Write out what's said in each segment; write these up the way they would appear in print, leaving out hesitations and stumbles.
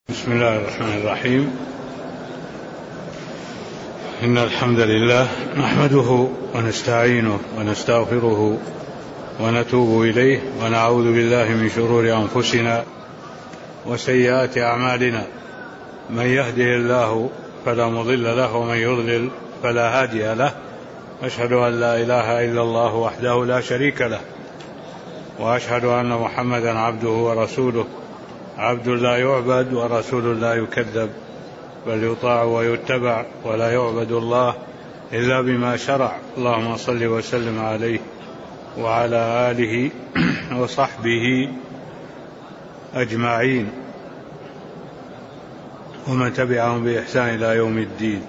بسم الله الرحمن الرحيم. إن الحمد لله نحمده ونستعينه ونستغفره ونتوب إليه ونعوذ بالله من شرور أنفسنا وسيئات أعمالنا. من يهده الله فلا مضل له ومن يضلل فلا هادي له. أشهد أن لا إله إلا الله وحده لا شريك له، وأشهد أن محمدا عبده ورسوله، عبد لا يعبد ورسول لا يكذب، بل يطاع ويتبع ولا يعبد الله إلا بما شرع. اللهم صل وسلم عليه وعلى آله وصحبه أجمعين ومن تبعهم بإحسان إلى يوم الدين.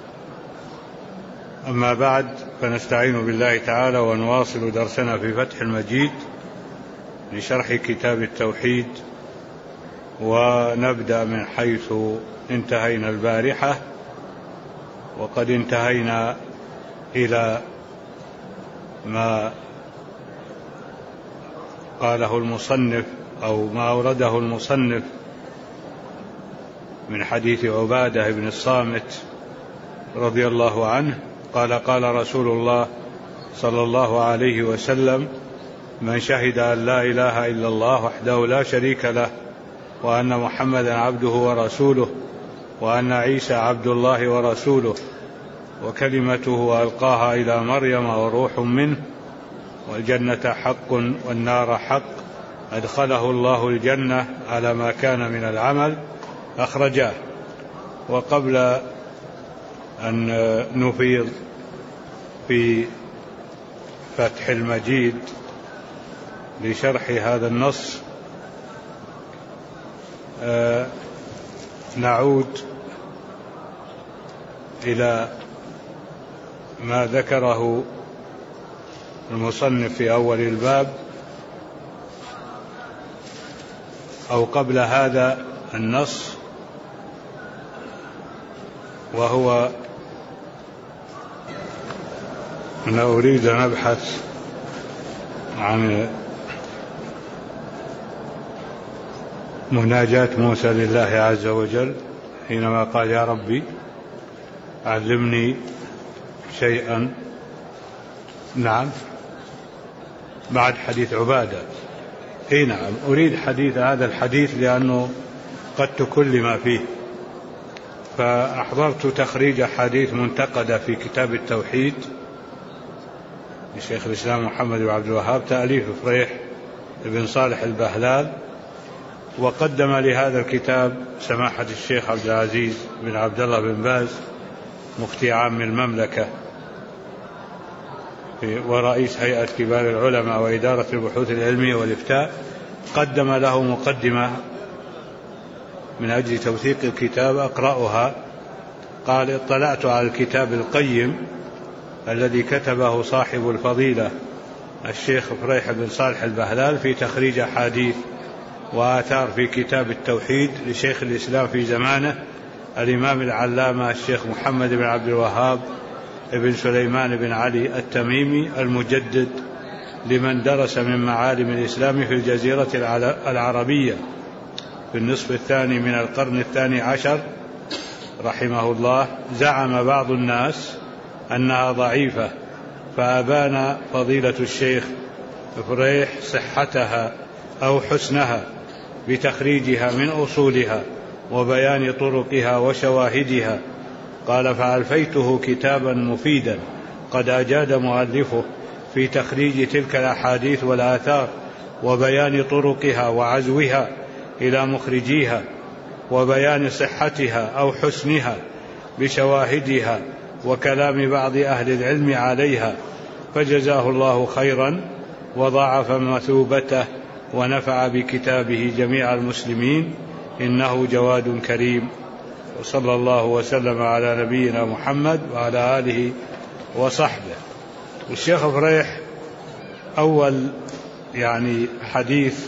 أما بعد، فنستعين بالله تعالى ونواصل درسنا في فتح المجيد لشرح كتاب التوحيد، ونبدأ من حيث انتهينا البارحة، وقد انتهينا إلى ما قاله المصنف أو ما أورده المصنف من حديث عبادة بن الصامت رضي الله عنه قال: قال رسول الله صلى الله عليه وسلم: من شهد أن لا إله إلا الله وحده لا شريك له، وأن محمدا عبده ورسوله، وأن عيسى عبد الله ورسوله، وكلمته ألقاها إلى مريم وروح منه، والجنة حق والنار حق، أدخله الله الجنة على ما كان من العمل، أخرجاه. وقبل أن نفيض في فتح المجيد لشرح هذا النص، نعود إلى ما ذكره المصنف في أول الباب، أو قبل هذا النص، وهو أن أريد أن أبحث عن مناجاة موسى لله عز وجل حينما قال: يا ربي علمني شيئا. نعم، بعد حديث عبادة. نعم، أريد حديث هذا الحديث لأنه قد تكلم فيه، فأحضرت تخريج حديث منتقدة في كتاب التوحيد لشيخ الإسلام محمد بن عبد الوهاب، تأليف فريح بن صالح البهلال، وقدم لهذا الكتاب سماحة الشيخ عبد العزيز بن عبد الله بن باز مفتي عام المملكة ورئيس هيئة كبار العلماء وإدارة البحوث العلمية والإفتاء، قدم له مقدمة من أجل توثيق الكتاب أقرأها. قال: اطلعت على الكتاب القيم الذي كتبه صاحب الفضيلة الشيخ فريح بن صالح البهلال في تخريج أحاديث وآثار في كتاب التوحيد لشيخ الإسلام في زمانه الإمام العلامة الشيخ محمد بن عبد الوهاب بن سليمان بن علي التميمي المجدد لمن درس من معالم الإسلام في الجزيرة العربية في النصف الثاني من القرن الثاني عشر رحمه الله. زعم بعض الناس أنها ضعيفة، فأبان فضيلة الشيخ فريح صحتها أو حسنها بتخريجها من أصولها وبيان طرقها وشواهدها. قال: فألفيته كتابا مفيدا قد أجاد مؤلفه في تخريج تلك الأحاديث والآثار وبيان طرقها وعزوها إلى مخرجيها وبيان صحتها أو حسنها بشواهدها وكلام بعض أهل العلم عليها، فجزاه الله خيرا وضاعف مثوبته ونفع بكتابه جميع المسلمين، إنه جواد كريم. وصلى الله وسلم على نبينا محمد وعلى آله وصحبه. الشيخ فريح أول حديث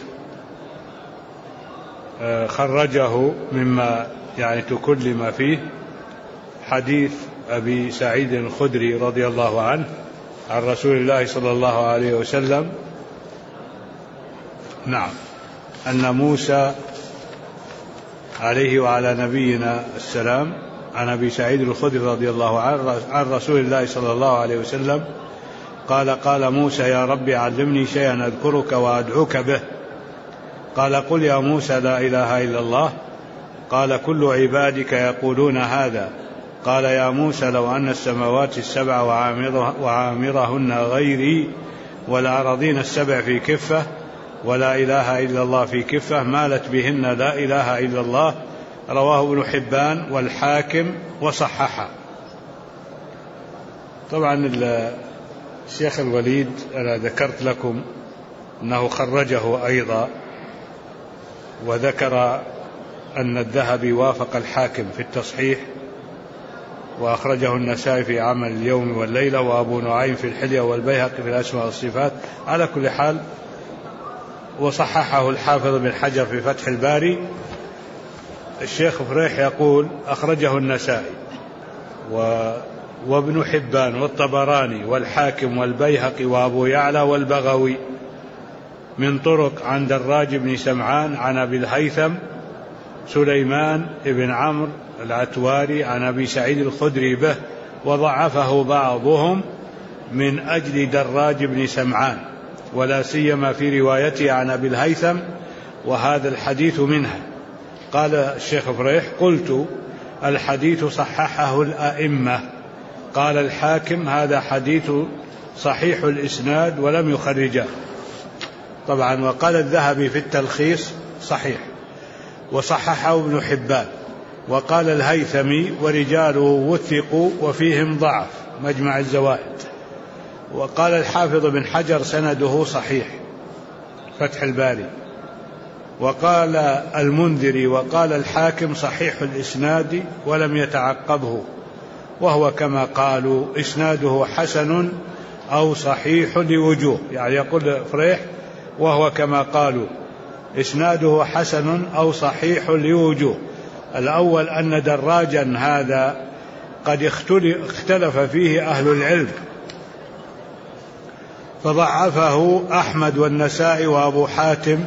خرجه مما تكلم فيه حديث أبي سعيد الخدري رضي الله عنه عن رسول الله صلى الله عليه وسلم نعم أن موسى عليه وعلى نبينا السلام عن أبي سعيد الخدري رضي الله عنه عن رسول الله صلى الله عليه وسلم قال قال موسى يا رب علمني شيئا أذكرك وأدعوك به. قال قل يا موسى لا إله إلا الله. قال كل عبادك يقولون هذا. قال يا موسى لو أن السماوات السبع وعامرهن غيري والأراضين السبع في كفة ولا إله إلا الله في كفة مالت بهن لا إله إلا الله. رواه ابن حبان والحاكم وصححه. طبعا الشيخ الوليد أنا ذكرت لكم أنه خرجه أيضا، وذكر أن الذهبي وافق الحاكم في التصحيح، وأخرجه النسائي في عمل اليوم والليلة، وأبو نعيم في الحلية، والبيهقي في الأسماء والصفات. على كل حال وصححه الحافظ بن حجر في فتح الباري. الشيخ فريح يقول أخرجه النسائي وابن حبان والطبراني والحاكم والبيهقي وأبو يعلى والبغوي من طرق عن دراج بن سمعان عن أبي الهيثم سليمان بن عمرو العتواري عن أبي سعيد الخدري به، وضعفه بعضهم من أجل دراج بن سمعان، ولا سيما في روايته عن أبي الهيثم، وهذا الحديث منها. قال الشيخ فريح قلت الحديث صححه الأئمة. قال الحاكم هذا حديث صحيح الإسناد ولم يخرجه. طبعا وقال الذهبي في التلخيص صحيح، وصححه ابن حبان، وقال الهيثمي ورجاله وثقوا وفيهم ضعف مجمع الزوائد. وقال الحافظ بن حجر سنده صحيح فتح الباري. وقال المنذري وقال الحاكم صحيح الإسناد ولم يتعقبه، وهو كما قالوا إسناده حسن أو صحيح لوجوه، يعني يقول فريح وهو كما قالوا إسناده حسن أو صحيح لوجوه. الأول أن دراجا هذا قد اختلف فيه أهل العلم، فضعفه أحمد والنسائي وأبو حاتم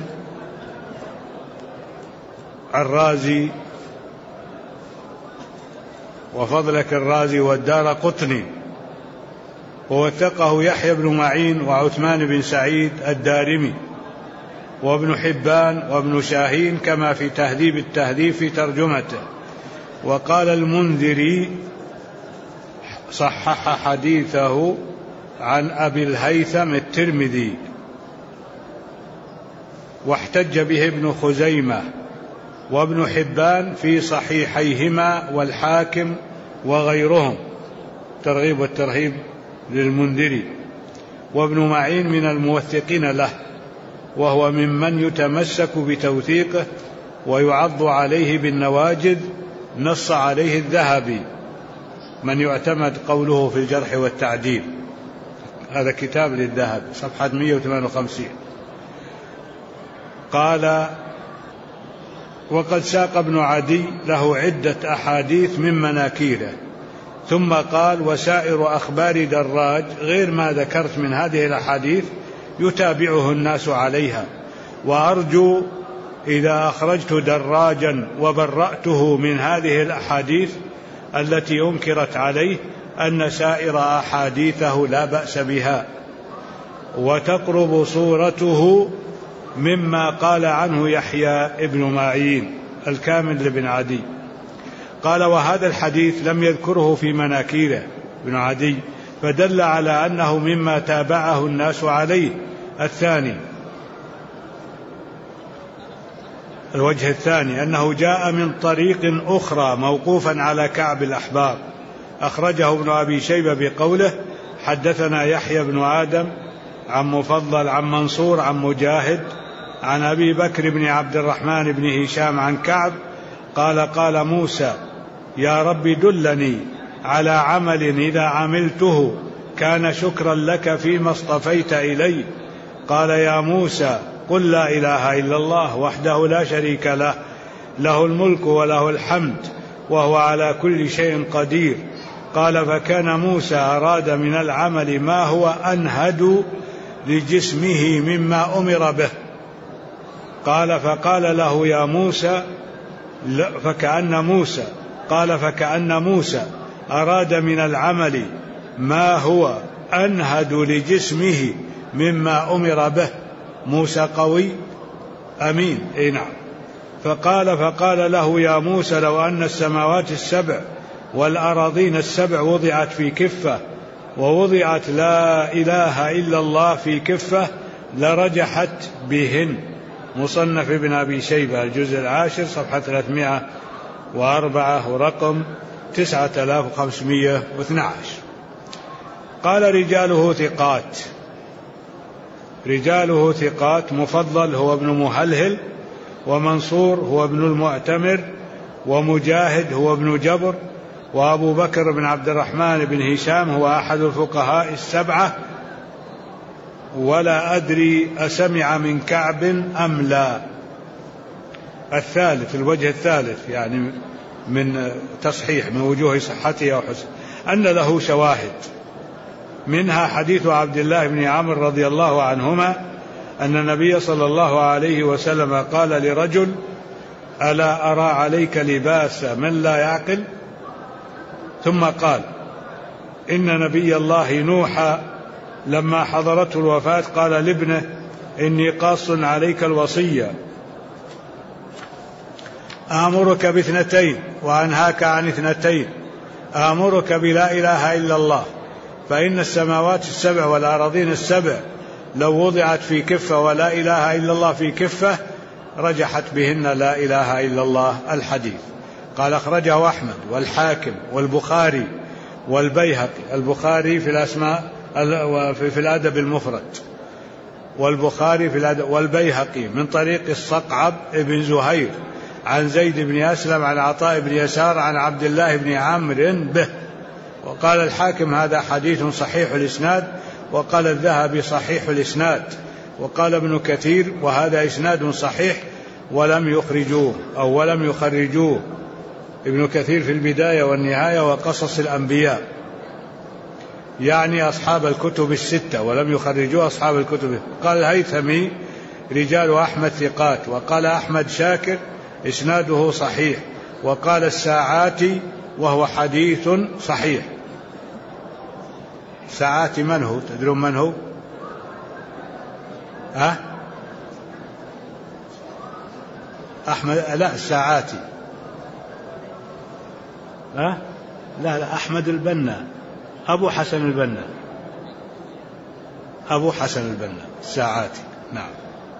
الرازي وفضلك الرازي والدار قطني، ووثقه يحيى بن معين وعثمان بن سعيد الدارمي وابن حبان وابن شاهين كما في تهذيب التهذيب في ترجمته. وقال المنذري صحح حديثه عن أبي الهيثم الترمذي، واحتج به ابن خزيمة وابن حبان في صحيحيهما والحاكم وغيرهم، ترغيب والترهيب للمنذري، وابن معين من الموثقين له، وهو ممن يتمسك بتوثيقه ويعض عليه بالنواجذ، نص عليه الذهبي من يعتمد قوله في الجرح والتعديل. هذا كتاب للذهبي صفحة 158. قال وقد ساق ابن عدي له عدة أحاديث من مناكيره، ثم قال وسائر أخبار دراج غير ما ذكرت من هذه الأحاديث يتابعه الناس عليها، وأرجو إذا أخرجت دراجا وبرأته من هذه الأحاديث التي أنكرت عليه أن سائر أحاديثه لا بأس بها، وتقرب صورته مما قال عنه يحيى ابن معين الكامل لابن عدي. قال وهذا الحديث لم يذكره في مناكيره ابن عدي، فدل على أنه مما تابعه الناس عليه. الوجه الثاني أنه جاء من طريق أخرى موقوفا على كعب الأحبار، أخرجه ابن أبي شيبة بقوله حدثنا يحيى بن آدم عن مفضل عن منصور عن مجاهد عن أبي بكر بن عبد الرحمن بن هشام عن كعب قال قال موسى يا رب دلني على عمل إذا عملته كان شكرا لك فيما اصطفيت إلي. قال يا موسى قل لا إله إلا الله وحده لا شريك له، له الملك وله الحمد وهو على كل شيء قدير. قال فكان موسى أراد من العمل ما هو أنهد لجسمه مما أمر به. قال فقال له يا موسى فكأن موسى قال فكأن موسى أراد من العمل ما هو أنهد لجسمه مما أمر به. موسى قوي أمين، أي نعم. فقال له يا موسى لو أن السماوات السبع والأراضين السبع وضعت في كفة ووضعت لا إله إلا الله في كفة لرجحت بهن. مصنف ابن أبي شيبة الجزء 10 صفحة 304 ورقم 9512. قال رجاله ثقات. مفضل هو ابن مهلهل، ومنصور هو ابن المعتمر، ومجاهد هو ابن جبر، وأبو بكر بن عبد الرحمن بن هشام هو أحد الفقهاء السبعة، ولا أدري أسمع من كعب أم لا. الثالث، الوجه الثالث يعني من تصحيح من وجوه صحته وحسن أن له شواهد، منها حديث عبد الله بن عمرو رضي الله عنهما أن النبي صلى الله عليه وسلم قال لرجل ألا أرى عليك لباس من لا يعقل؟ ثم قال إن نبي الله نوح لما حضرته الوفاة قال لابنه إني قاص عليك الوصية، آمرك باثنتين وأنهاك عن اثنتين، آمرك بلا إله إلا الله، فإن السماوات السبع والأراضين السبع لو وضعت في كفة ولا إله إلا الله في كفة رجحت بهن لا إله إلا الله. الحديث قال أخرجه أحمد والحاكم والبخاري والبيهقي. البخاري في الأسماء في الأدب المفرد، والبخاري في الأدب، والبيهقي من طريق الصقعب بن زهير عن زيد بن أسلم عن عطاء بن يسار عن عبد الله بن عمرو به. وقال الحاكم هذا حديث صحيح الإسناد، وقال الذهبي صحيح الإسناد، وقال ابن كثير وهذا إسناد صحيح ولم يخرجوه ابن كثير في البداية والنهاية وقصص الأنبياء، يعني أصحاب الكتب الستة، ولم يخرجوه أصحاب الكتب. قال الهيثمي رجال أحمد ثقات، وقال أحمد شاكر إسناده صحيح، وقال الساعاتي وهو حديث صحيح. ساعاتي من هو؟ تدرون من هو؟ أحمد لا الساعاتي لا أحمد البنا أبو حسن البنا الساعاتي. نعم،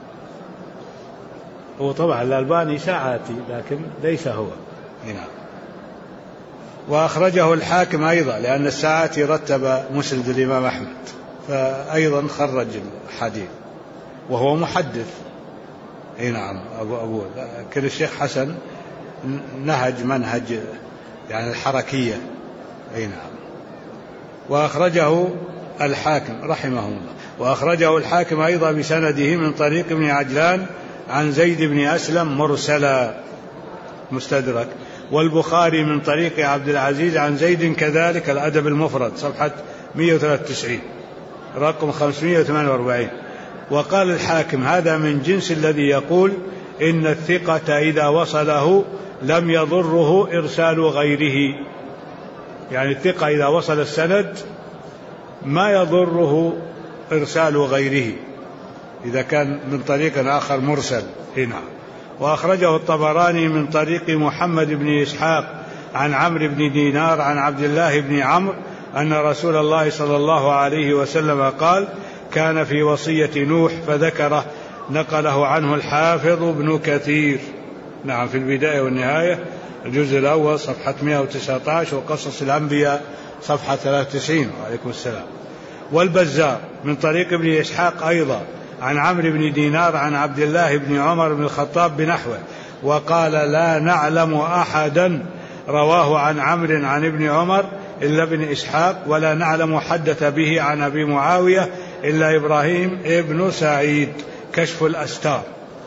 هو طبعا الألباني ساعاتي لكن ليس هو. نعم. وأخرجه الحاكم أيضا لأن الساعاتي رتب مسند الإمام أحمد، فأيضا خرج الحديث وهو محدث. نعم، أبو لكن الشيخ حسن نهج منهج يعني الحركية. نعم. وأخرجه الحاكم رحمه الله، وأخرجه الحاكم أيضا بسنده من طريق ابن عجلان عن زيد بن أسلم مرسلا مستدرك، والبخاري من طريق عبد العزيز عن زيد كذلك الأدب المفرد صفحة 193 رقم 548. وقال الحاكم هذا من جنس الذي يقول إن الثقة إذا وصله لم يضره إرسال غيره، يعني الثقة إذا وصل السند ما يضره إرسال غيره إذا كان من طريق آخر مرسل. هنا. وأخرجه الطبراني من طريق محمد بن إسحاق عن عمرو بن دينار عن عبد الله بن عمرو أن رسول الله صلى الله عليه وسلم قال كان في وصية نوح فذكره، نقله عنه الحافظ ابن كثير. نعم، في البداية والنهاية الجزء الأول صفحة 119 وقصص الأنبياء صفحة 93. وعليكم السلام. والبزار من طريق ابن إسحاق أيضا عن عمرو بن دينار عن عبد الله بن عمر بن الخطاب بنحوه، وقال لا نعلم أحدا رواه عن عمرو عن ابن عمر إلا ابن إسحاق، ولا نعلم حدث به عن أبي معاوية إلا إبراهيم ابن سعيد. كشف الأستار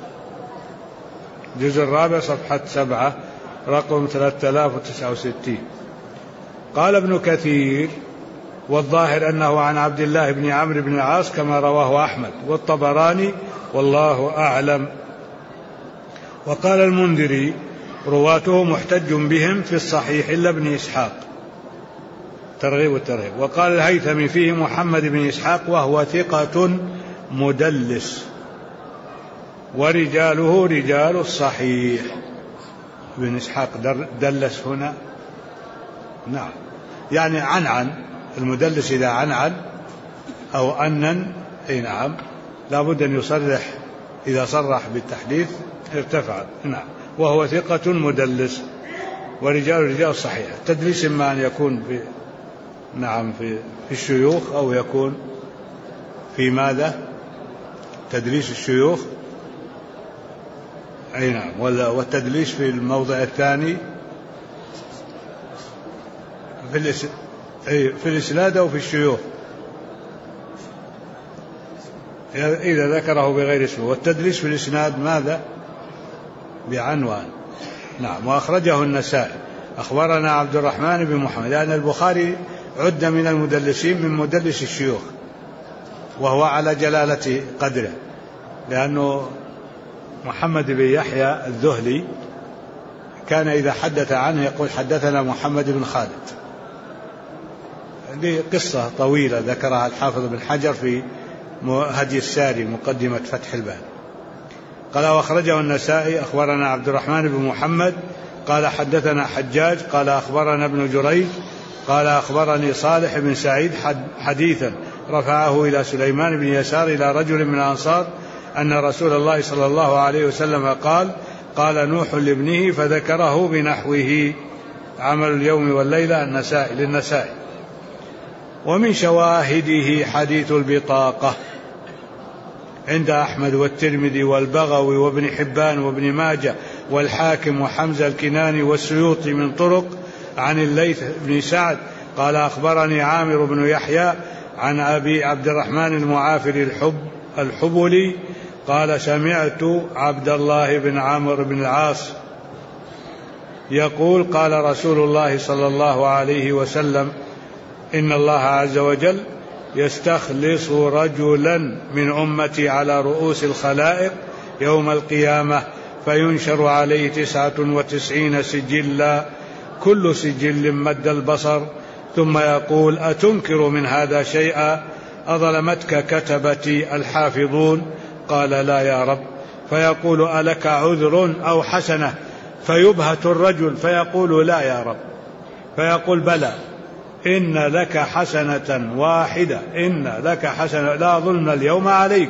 الجزء الرابع صفحة 7 رقم 3069. قال ابن كثير والظاهر أنه عن عبد الله بن عمرو بن العاص كما رواه أحمد والطبراني والله أعلم. وقال المنذري رواته محتج بهم في الصحيح إلا ابن إسحاق، ترغيب والترهيب. وقال الهيثمي فيه محمد بن إسحاق وهو ثقة مدلس ورجاله رجال الصحيح. ابن إسحاق دلس هنا، نعم، يعني عنعن. المدلس إذا عنعن أو أنن، أي نعم، لابد أن يصرح، إذا صرح بالتحديث ارتفع. نعم. وهو ثقة مدلس ورجال الصحيح. التدليس إما أن يكون في، نعم، في الشيوخ، أو يكون في ماذا؟ تدليس الشيوخ، أي نعم. والتدليس في الموضع الثاني في الإسناد أو في الشيوخ إذا ذكره بغير اسمه. والتدليس في الإسناد ماذا؟ بعنوان. نعم. وأخرجه النسائي. أخبرنا عبد الرحمن بن محمد، لأن البخاري عد من المدلسين من مدلس الشيوخ، وهو على جلالة قدره، لأنه محمد بن يحيى الذهلي كان إذا حدث عنه يقول حدثنا محمد بن خالد. هذه قصة طويلة ذكرها الحافظ بن حجر في هدي الساري مقدمة فتح الباري. قال وأخرجه النسائي. أخبرنا عبد الرحمن بن محمد قال حدثنا حجاج قال أخبرنا ابن جريج قال أخبرني صالح بن سعيد حديثا رفعه إلى سليمان بن يسار إلى رجل من الأنصار أن رسول الله صلى الله عليه وسلم قال نوح لابنه، فذكره بنحوه. عمل اليوم والليلة للنسائي. ومن شواهده حديث البطاقة عند أحمد والترمذي والبغوي وابن حبان وابن ماجه والحاكم وحمزة الكناني والسيوطي من طرق عن الليث بن سعد قال أخبرني عامر بن يحيى عن أبي عبد الرحمن المعافر الحبلي قال سمعت عبد الله بن عمرو بن العاص يقول قال رسول الله صلى الله عليه وسلم إن الله عز وجل يستخلص رجلا من أمتي على رؤوس الخلائق يوم القيامة فينشر عليه 99 سجلا كل سجل مد البصر، ثم يقول أتنكر من هذا شيئا؟ أظلمتك كتبتي الحافظون؟ قال لا يا رب. فيقول ألك عذر أو حسنة؟ فيبهت الرجل فيقول لا يا رب. فيقول بلى، إن لك حسنة واحدة، إن لك حسنة لا ظلم اليوم عليك.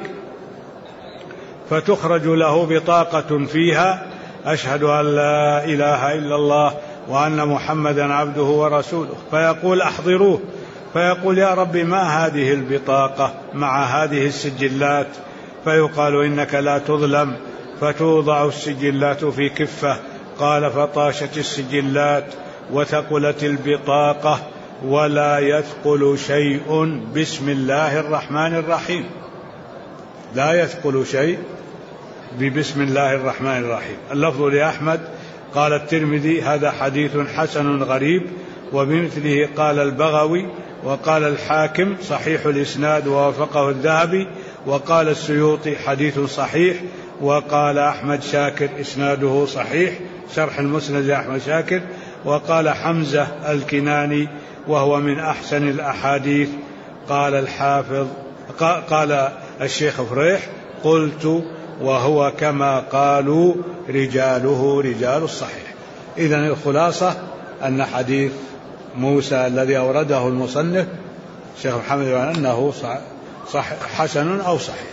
فتخرج له بطاقة فيها أشهد أن لا إله إلا الله وأن محمدا عبده ورسوله. فيقول أحضروه. فيقول يا رب ما هذه البطاقة مع هذه السجلات؟ فيقال إنك لا تظلم. فتوضع السجلات في كفة. قال فطاشت السجلات وثقلت البطاقة ولا يثقل شيء بسم الله الرحمن الرحيم. لا يثقل شيء ببسم الله الرحمن الرحيم. اللفظ لأحمد. قال الترمذي هذا حديث حسن غريب، وبمثله قال البغوي، وقال الحاكم صحيح الإسناد ووافقه الذهبي، وقال السيوطي حديث صحيح، وقال أحمد شاكر إسناده صحيح شرح المسند لأحمد شاكر، وقال حمزة الكناني وهو من أحسن الأحاديث. قال الحافظ قال الشيخ فريح قلت وهو كما قالوا رجاله رجال الصحيح. إذن الخلاصة أن حديث موسى الذي أورده المصنف الشيخ محمد أنه حسن أو صحيح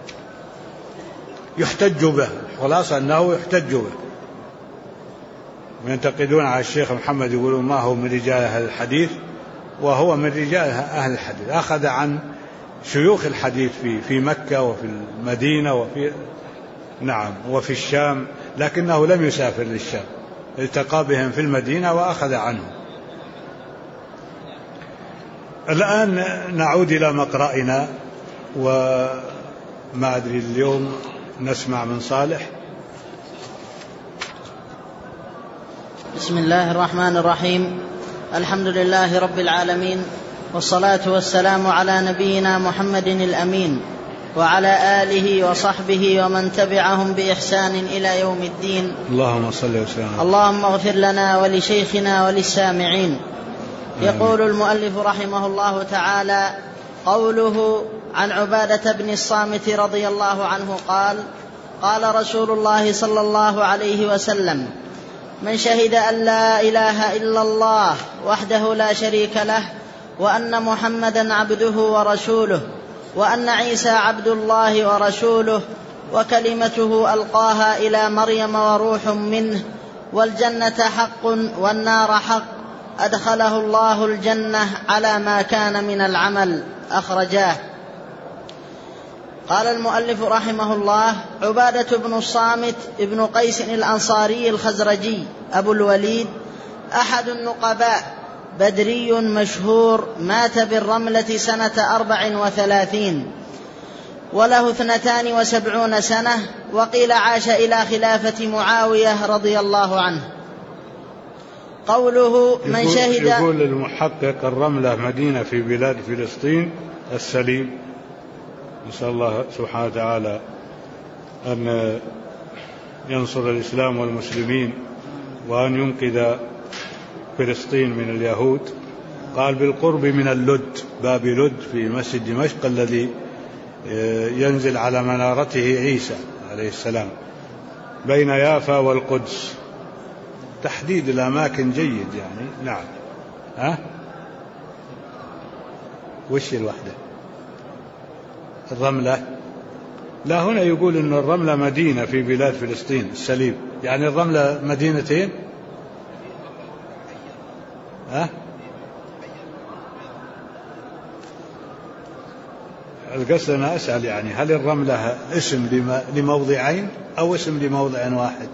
يحتج به. الخلاصة أنه يحتج به. وينتقدون على الشيخ محمد يقولون ما هو من رجال أهل الحديث، وهو من رجال أهل الحديث. أخذ عن شيوخ الحديث في مكة وفي المدينة وفي الشام، لكنه لم يسافر للشام، التقى بهم في المدينة وأخذ عنهم. الآن نعود إلى مقرأنا، وما أدري اليوم نسمع من صالح. بسم الله الرحمن الرحيم. الحمد لله رب العالمين، والصلاة والسلام على نبينا محمد الأمين وعلى آله وصحبه ومن تبعهم بإحسان إلى يوم الدين. اللهم صل وسلم. اللهم اغفر لنا ولشيخنا وللسامعين. يقول المؤلف رحمه الله تعالى: قوله عن عبادة بن الصامت رضي الله عنه قال: قال رسول الله صلى الله عليه وسلم: من شهد أن لا إله إلا الله وحده لا شريك له وأن محمدا عبده ورسوله وأن عيسى عبد الله ورسوله وكلمته ألقاها إلى مريم وروح منه والجنة حق والنار حق أدخله الله الجنة على ما كان من العمل. أخرجاه. قال المؤلف رحمه الله: عبادة بن الصامت ابن قيس الأنصاري الخزرجي أبو الوليد أحد النقباء، بدري مشهور، مات بالرملة سنة 34 وله 72 سنة، وقيل عاش إلى خلافة معاوية رضي الله عنه. قوله من شهد، يقول المحقق: الرملة مدينة في بلاد فلسطين السليم. نسأل الله سبحانه وتعالى أن ينصر الإسلام والمسلمين وأن ينقذ فلسطين من اليهود. قال: بالقرب من اللد، باب لد في مسجد دمشق الذي ينزل على منارته عيسى عليه السلام، بين يافا والقدس. تحديد الأماكن جيد يعني. نعم. وش الوحدة؟ الرملة؟ لا، هنا يقول إن الرملة مدينة في بلاد فلسطين السليم، يعني الرملة مدينتين. القصد أنا أسأل يعني هل الرملة اسم لموضعين أو اسم لموضع واحد؟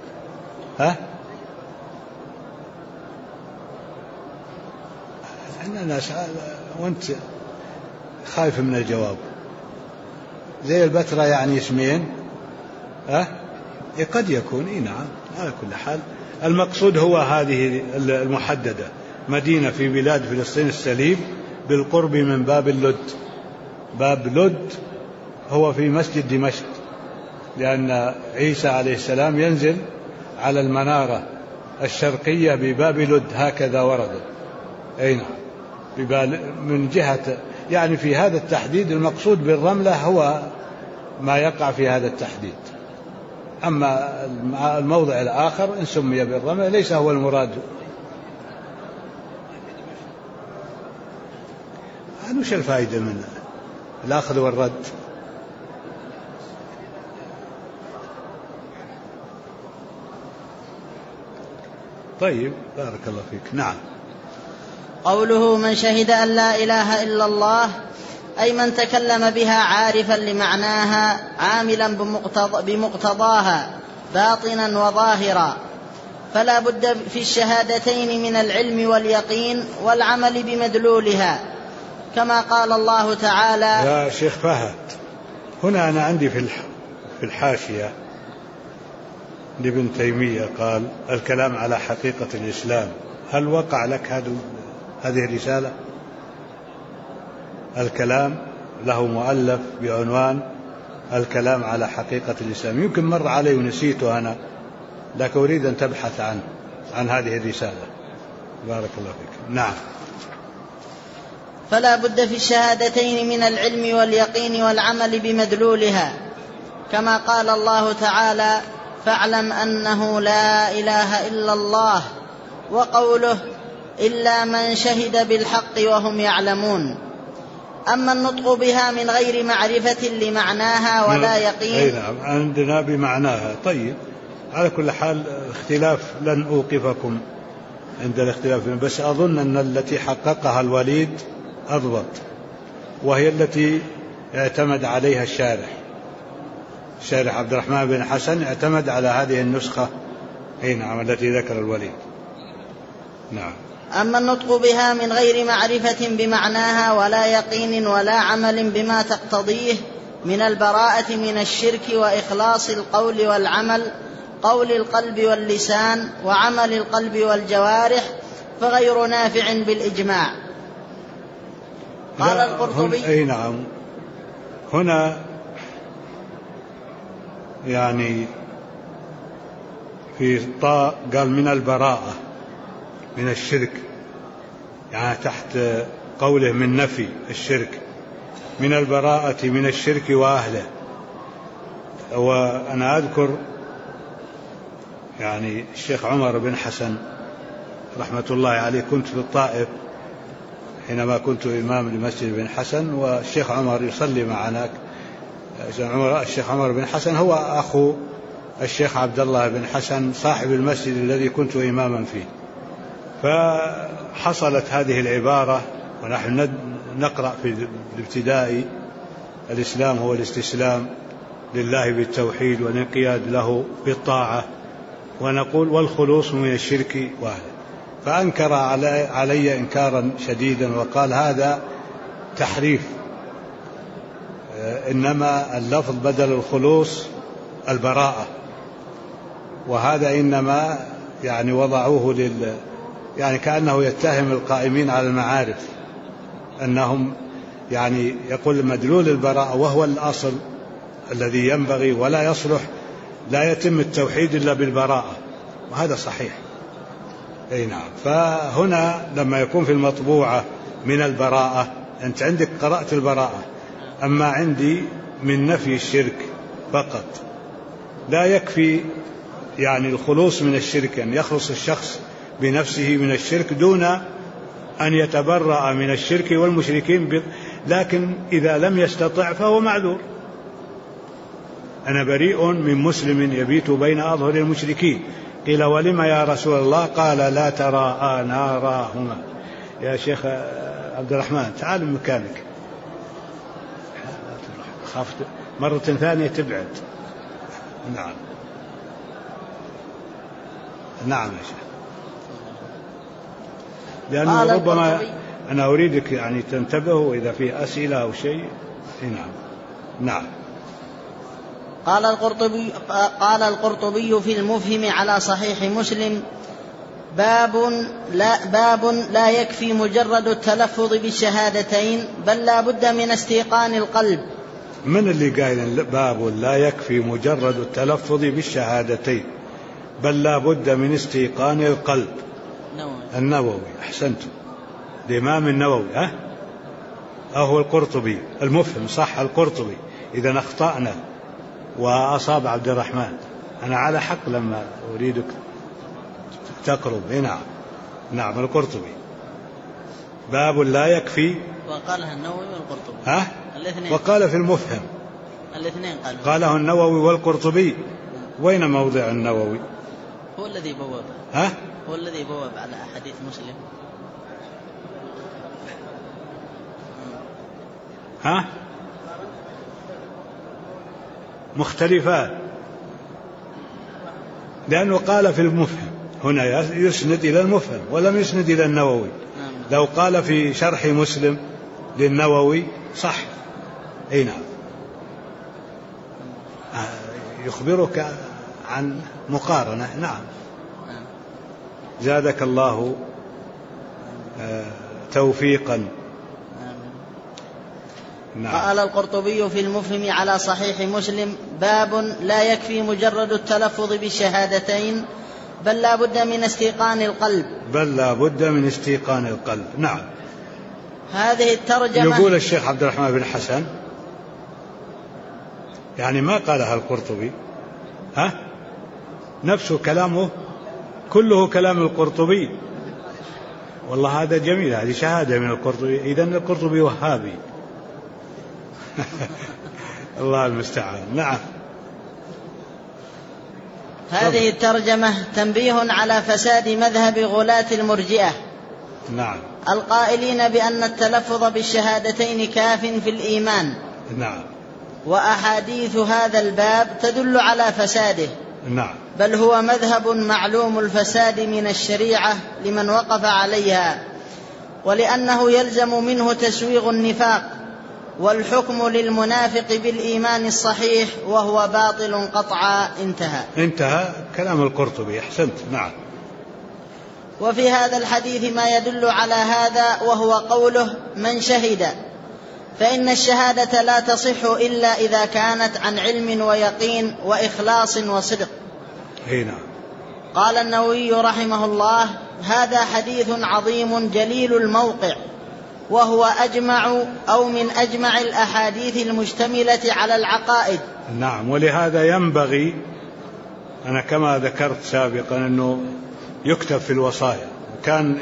أنا أسأل وأنت خايف من الجواب. زي البتراء يعني اسمين. قد يكون. نعم. على كل حال المقصود هو هذه المحددة، مدينة في بلاد فلسطين السليم بالقرب من باب اللد. باب لد هو في مسجد دمشق، لأن عيسى عليه السلام ينزل على المنارة الشرقية بباب لد، هكذا ورد. نعم. من جهة يعني في هذا التحديد المقصود بالرملة هو ما يقع في هذا التحديد. أما الموضع الآخر إن سمي بالرملة ليس هو المراد. وش الفائدة من الأخذ والرد؟ طيب، بارك الله فيك. نعم. قوله من شهد أن لا إله إلا الله أي من تكلم بها عارفا لمعناها عاملا بمقتضاها باطنا وظاهرا، فلا بد في الشهادتين من العلم واليقين والعمل بمدلولها، كما قال الله تعالى. يا شيخ فهد، هنا أنا عندي في الحاشية لابن تيمية قال: الكلام على حقيقة الإسلام. هل وقع لك هذه الرسالة؟ الكلام له مؤلف بعنوان الكلام على حقيقة الإسلام. يمكن مر علي ونسيته أنا، لكن أريد أن تبحث عن هذه الرسالة. بارك الله فيك. نعم. فلا بد في الشهادتين من العلم واليقين والعمل بمدلولها، كما قال الله تعالى: فاعلم أنه لا إله إلا الله، وقوله: إلا من شهد بالحق وهم يعلمون. أما النطق بها من غير معرفة لمعناها ولا يقين. نعم، عندنا بمعناها. طيب، على كل حال اختلاف لن أوقفكم عند الاختلاف، بس أظن أن التي حققها الوليد أضبط، وهي التي اعتمد عليها الشارح عبد الرحمن بن حسن، اعتمد على هذه النسخة. نعم، التي ذكر الوليد. نعم. أما النطق بها من غير معرفة بمعناها ولا يقين ولا عمل بما تقتضيه من البراءة من الشرك وإخلاص القول والعمل، قول القلب واللسان وعمل القلب والجوارح، فغير نافع بالإجماع. قال القرطبي. نعم. هنا يعني في طاء قال من البراءة من الشرك، يعني تحت قوله من نفي الشرك، من البراءة من الشرك وأهله. وأنا أذكر يعني الشيخ عمر بن حسن رحمة الله عليه، كنت في الطائف حينما كنت إمام لمسجد بن حسن، والشيخ عمر يصلي معنا. الشيخ عمر بن حسن هو أخو الشيخ عبد الله بن حسن صاحب المسجد الذي كنت إماما فيه. فحصلت هذه العبارة ونحن نقرأ في الابتدائي: الإسلام هو الاستسلام لله بالتوحيد والانقياد له بالطاعة، ونقول والخلوص من الشرك وأهله. فأنكر علي إنكارا شديدا وقال هذا تحريف، إنما اللفظ بدل الخلوص البراءة، وهذا إنما يعني وضعوه يعني كأنه يتهم القائمين على المعارف أنهم يعني يقول مدلول البراءة وهو الأصل الذي ينبغي ولا يصلح، لا يتم التوحيد إلا بالبراءة، وهذا صحيح. أي نعم. فهنا لما يكون في المطبوعة من البراءة، أنت عندك قرأت البراءة، أما عندي من نفي الشرك فقط. لا يكفي يعني الخلوص من الشرك، أن يخلص الشخص بنفسه من الشرك دون أن يتبرأ من الشرك والمشركين، لكن إذا لم يستطع فهو معذور. أنا بريء من مسلم يبيت بين أظهر المشركين. قيل ولم يا رسول الله؟ قال لا تراءى ناراهما. يا شيخ عبد الرحمن تعال من مكانك، خافت مرة ثانية تبعد. نعم نعم يا شيخ، لأنه ربما أنا أريدك يعني تنتبهوا إذا في أسئلة أو شيء. نعم نعم. قال القرطبي في المفهم على صحيح مسلم: باب لا يكفي مجرد التلفظ بالشهادتين، بل لا بد من استيقان القلب. من اللي قايل باب لا يكفي مجرد التلفظ بالشهادتين بل لا بد من استيقان القلب؟ النووي. أحسنتم، الإمام النووي. هو القرطبي المفهم، صح القرطبي. إذا أخطأنا وأصاب عبد الرحمن، أنا على حق لما أريدك تقرب. نعم نعم القرطبي. باب لا يكفي، وقالها النووي والقرطبي الاثنين، وقال في المفهم الاثنين قاله النووي والقرطبي. وين موضع النووي؟ هو الذي بوب هو الذي بوب على أحاديث مسلم. مختلفات، لأنه قال في المفهم هنا يسند إلى المفهم ولم يسند إلى النووي. لو قال في شرح مسلم للنووي صح. أي نعم، يخبرك عن مقارنة. نعم زادك الله توفيقا. نعم. قال القرطبي في المفهم على صحيح مسلم: باب لا يكفي مجرد التلفظ بالشهادتين، بل لا بد من استيقان القلب. بل لا بد من استيقان القلب. نعم. هذه الترجمة يقول الشيخ عبد الرحمن بن حسن، يعني ما قالها القرطبي، نفسه كلامه كله كلام القرطبي. والله هذا جميل، هذه شهادة من القرطبي. إذن القرطبي وهابي. الله المستعان. نعم. هذه الترجمة تنبيه على فساد مذهب غلاة المرجئة. نعم. القائلين بأن التلفظ بالشهادتين كاف في الإيمان. نعم. وأحاديث هذا الباب تدل على فساده. نعم. بل هو مذهب معلوم الفساد من الشريعة لمن وقف عليها، ولأنه يلزم منه تسويغ النفاق، والحكم للمنافق بالإيمان الصحيح وهو باطل قطعا. انتهى كلام القرطبي. أحسنت. نعم. وفي هذا الحديث ما يدل على هذا، وهو قوله: من شهد فإن الشهادة لا تصح إلا إذا كانت عن علم ويقين وإخلاص وصدق. هنا قال النووي رحمه الله: هذا حديث عظيم جليل الموقع، وهو أجمع أو من أجمع الأحاديث المشتملة على العقائد. نعم. ولهذا ينبغي، أنا كما ذكرت سابقا، أنه يكتب في الوصايا. وكان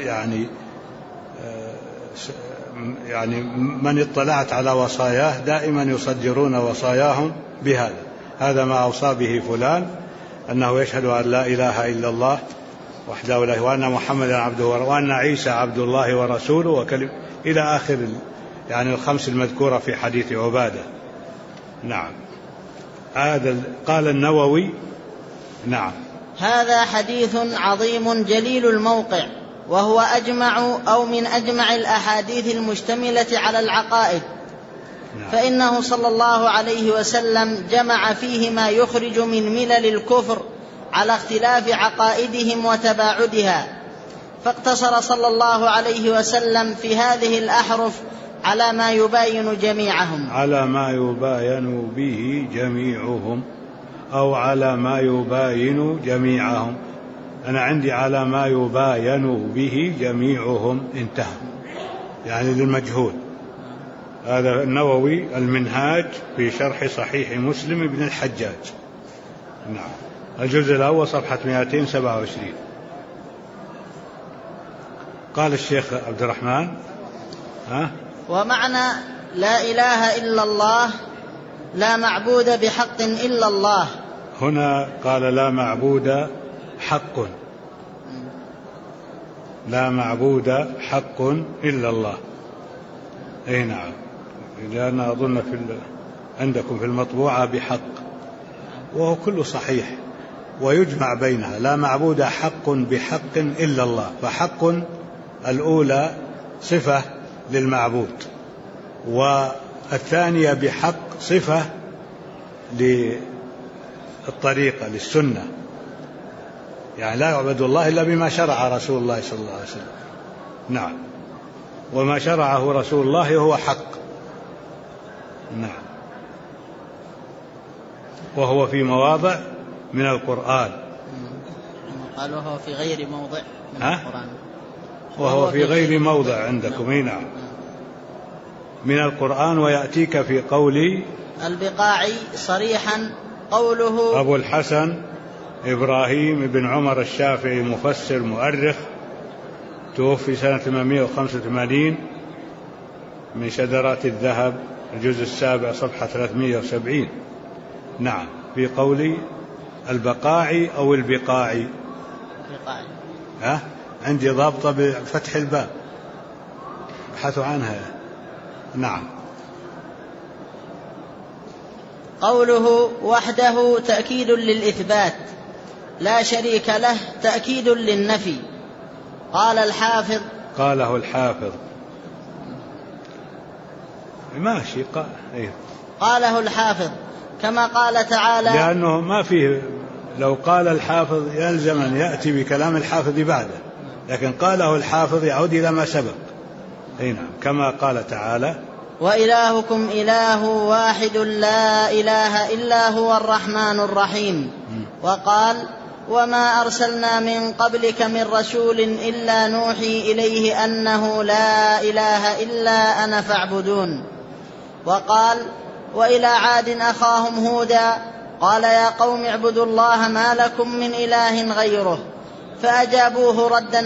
يعني من اطلعت على وصاياه دائما يصدرون وصاياهم بهذا: هذا ما أوصى به فلان، أنه يشهد أن لا إله إلا الله وحده لا، وأن محمدا عبده وأن عيسى عبد الله ورسوله وكلمة، إلى آخر يعني الخمس المذكورة في حديث عبادة. نعم. هذا قال النووي. نعم. هذا حديث عظيم جليل الموقع، وهو أجمع أو من أجمع الأحاديث المشتملة على العقائد. نعم. فإنه صلى الله عليه وسلم جمع فيه ما يخرج من ملل الكفر على اختلاف عقائدهم وتباعدها، فاقتصر صلى الله عليه وسلم في هذه الأحرف على ما يباين جميعهم، على ما يباين به جميعهم، أو على ما يباين جميعهم. أنا عندي على ما يباين به جميعهم، انتهى، يعني للمجهول. هذا النووي المنهاج في شرح صحيح مسلم بن الحجاج. نعم. الجزء الأول صفحة 227. قال الشيخ عبد الرحمن: ومعنى لا إله إلا الله لا معبود بحق إلا الله. هنا قال لا معبود حق، لا معبود حق إلا الله. أي نعم، لأن أظن عندكم في المطبوعة بحق، وهو كله صحيح، ويجمع بينها. لا معبود حق بحق إلا الله، فحق الأولى صفة للمعبود، والثانية بحق صفة للطريقة للسنة، يعني لا يعبد الله إلا بما شرع رسول الله صلى الله عليه وسلم. نعم. وما شرعه رسول الله هو حق. نعم. وهو في مواضع من القرآن. قال وهو في غير موضع من القرآن. وهو في غير موضع عندكم. نعم. من القرآن. ويأتيك في قول البقاعي صريحا قوله. أبو الحسن إبراهيم بن عمر الشافعي، مفسر مؤرخ، توفي سنة 885، من شذرات الذهب، الجزء 7 صفحة 370. نعم. في قول البقاعي أو البقاعي. عندي ضابطة بفتح الباء، ابحثوا عنها. نعم. قوله وحده تأكيد للإثبات، لا شريك له تأكيد للنفي. قال الحافظ. قاله الحافظ. ماشي. قاله الحافظ كما قال تعالى، لأنه ما فيه، لو قال الحافظ يلزم أن يأتي بكلام الحافظ بعده، لكن قاله الحافظ يعود إلى ما سبق. نعم. كما قال تعالى وإلهكم إله واحد لا إله إلا هو الرحمن الرحيم. وقال وما أرسلنا من قبلك من رسول إلا نوحي إليه أنه لا إله إلا أنا فاعبدون. وقال وإلى عاد أخاهم هودا قال يا قوم اعبدوا الله ما لكم من إله غيره، فأجابوه ردا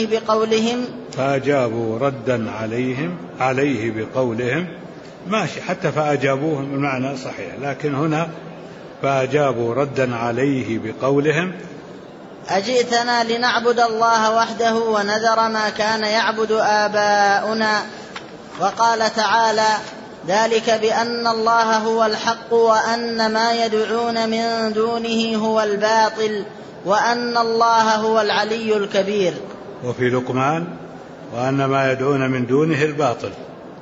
عليه بقولهم ماشي. حتى فأجابوهم المعنى صحيح، لكن هنا فأجابوا ردا عليه بقولهم أجئتنا لنعبد الله وحده ونذر ما كان يعبد آباؤنا. وقال تعالى ذلك بأن الله هو الحق وأن ما يدعون من دونه هو الباطل وأن الله هو العلي الكبير. وفي لقمان وأن ما يدعون من دونه الباطل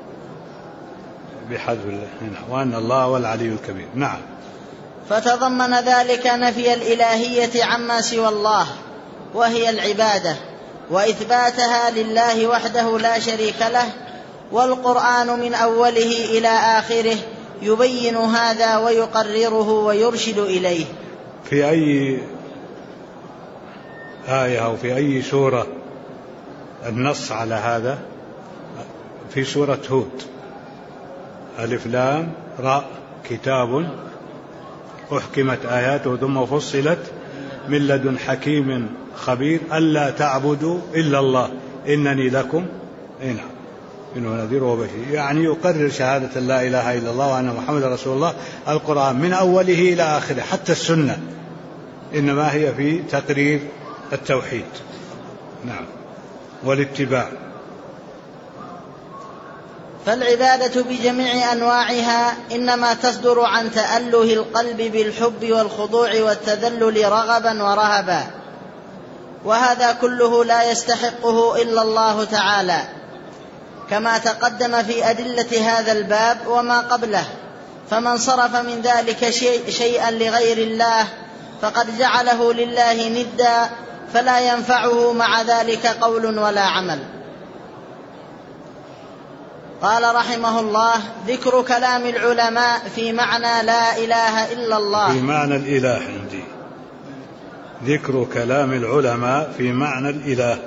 بحذف هنا، وأن الله هو العلي الكبير. نعم. فتضمن ذلك نفي الإلهية عما سوى الله وهي العبادة، وإثباتها لله وحده لا شريك له، والقرآن من أوله إلى آخره يبين هذا ويقرره ويرشد إليه. في أي آية أو في أي سورة النص على هذا؟ في سورة هود: ألف لام راء كتاب أحكمت آياته ثم فصلت من لدن حكيم خبير ألا تعبدوا إلا الله إنني لكم إنه نذير وبشير. يعني يقرر شهادة لا إله إلا الله وأن محمد رسول الله. القرآن من أوله إلى آخره حتى السنة إنما هي في تقرير التوحيد نعم والاتباع. فالعبادة بجميع أنواعها إنما تصدر عن تأله القلب بالحب والخضوع والتذلل رغبا ورهبا، وهذا كله لا يستحقه إلا الله تعالى، كما تقدم في أدلة هذا الباب وما قبله. فمن صرف من ذلك شيئا لغير الله فقد جعله لله ندا، فلا ينفعه مع ذلك قول ولا عمل. قال رحمه الله: ذكر كلام العلماء في معنى لا إله إلا الله. في معنى الإله عندي ذكر كلام العلماء في معنى الإله.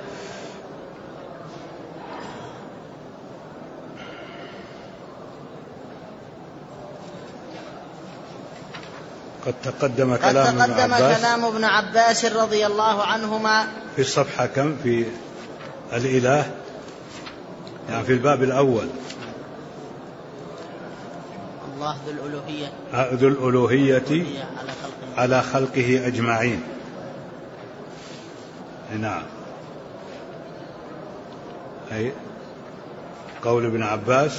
قد تقدم كلام ابن عباس رضي الله عنهما في الصفحة كم في الإله؟ يعني في الباب الأول الله ذو الألوهية ذو الألوهية على خلقه أجمعين. نعم أي قول ابن عباس.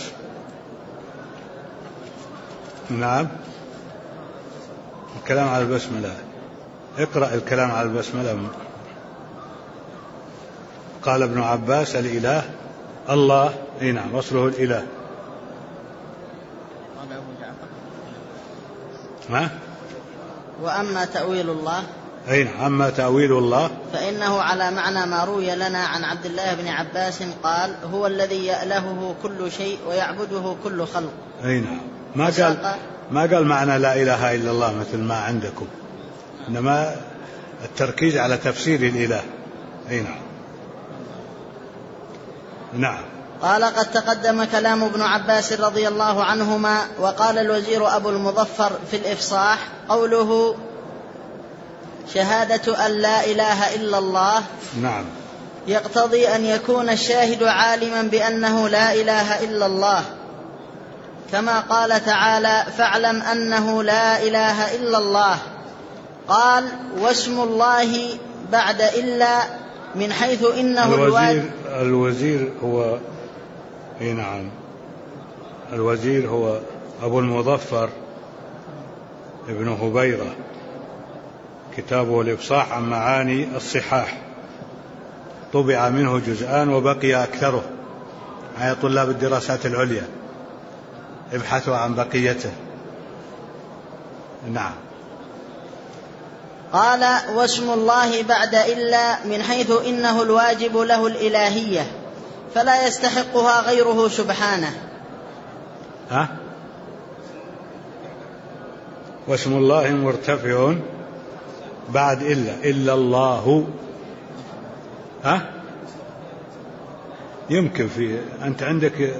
نعم الكلام على البسملة. اقرأ الكلام على البسملة. قال ابن عباس: الإله الله. نعم وصله الإله. ما؟ وأما تأويل الله أما تأويل الله فإنه على معنى ما روي لنا عن عبد الله بن عباس قال: هو الذي يألهه كل شيء ويعبده كل خلق. نعم ما قال معنى لا إله إلا الله مثل ما عندكم، إنما التركيز على تفسير الإله. نعم. قال: قد تقدم كلام ابن عباس رضي الله عنهما. وقال الوزير أبو المظفر في الإفصاح: قوله شهادة أن لا إله إلا الله نعم يقتضي أن يكون الشاهد عالما بأنه لا إله إلا الله، كما قال تعالى: فاعلم أنه لا إله إلا الله. قال: واسم الله بعد إلا من حيث إنه الوزير هو نعم الوزير هو أبو المظفر ابن هبيرة، كتابه الإفصاح عن معاني الصحاح، طبع منه جزءان وبقي أكثره. يا طلاب الدراسات العليا ابحثوا عن بقيته. نعم. قال: واسم الله بعد إلا من حيث إنه الواجب له الإلهية فلا يستحقها غيره سبحانه. واسم الله مرتفع بعد إلا الله. يمكن في أنت عندك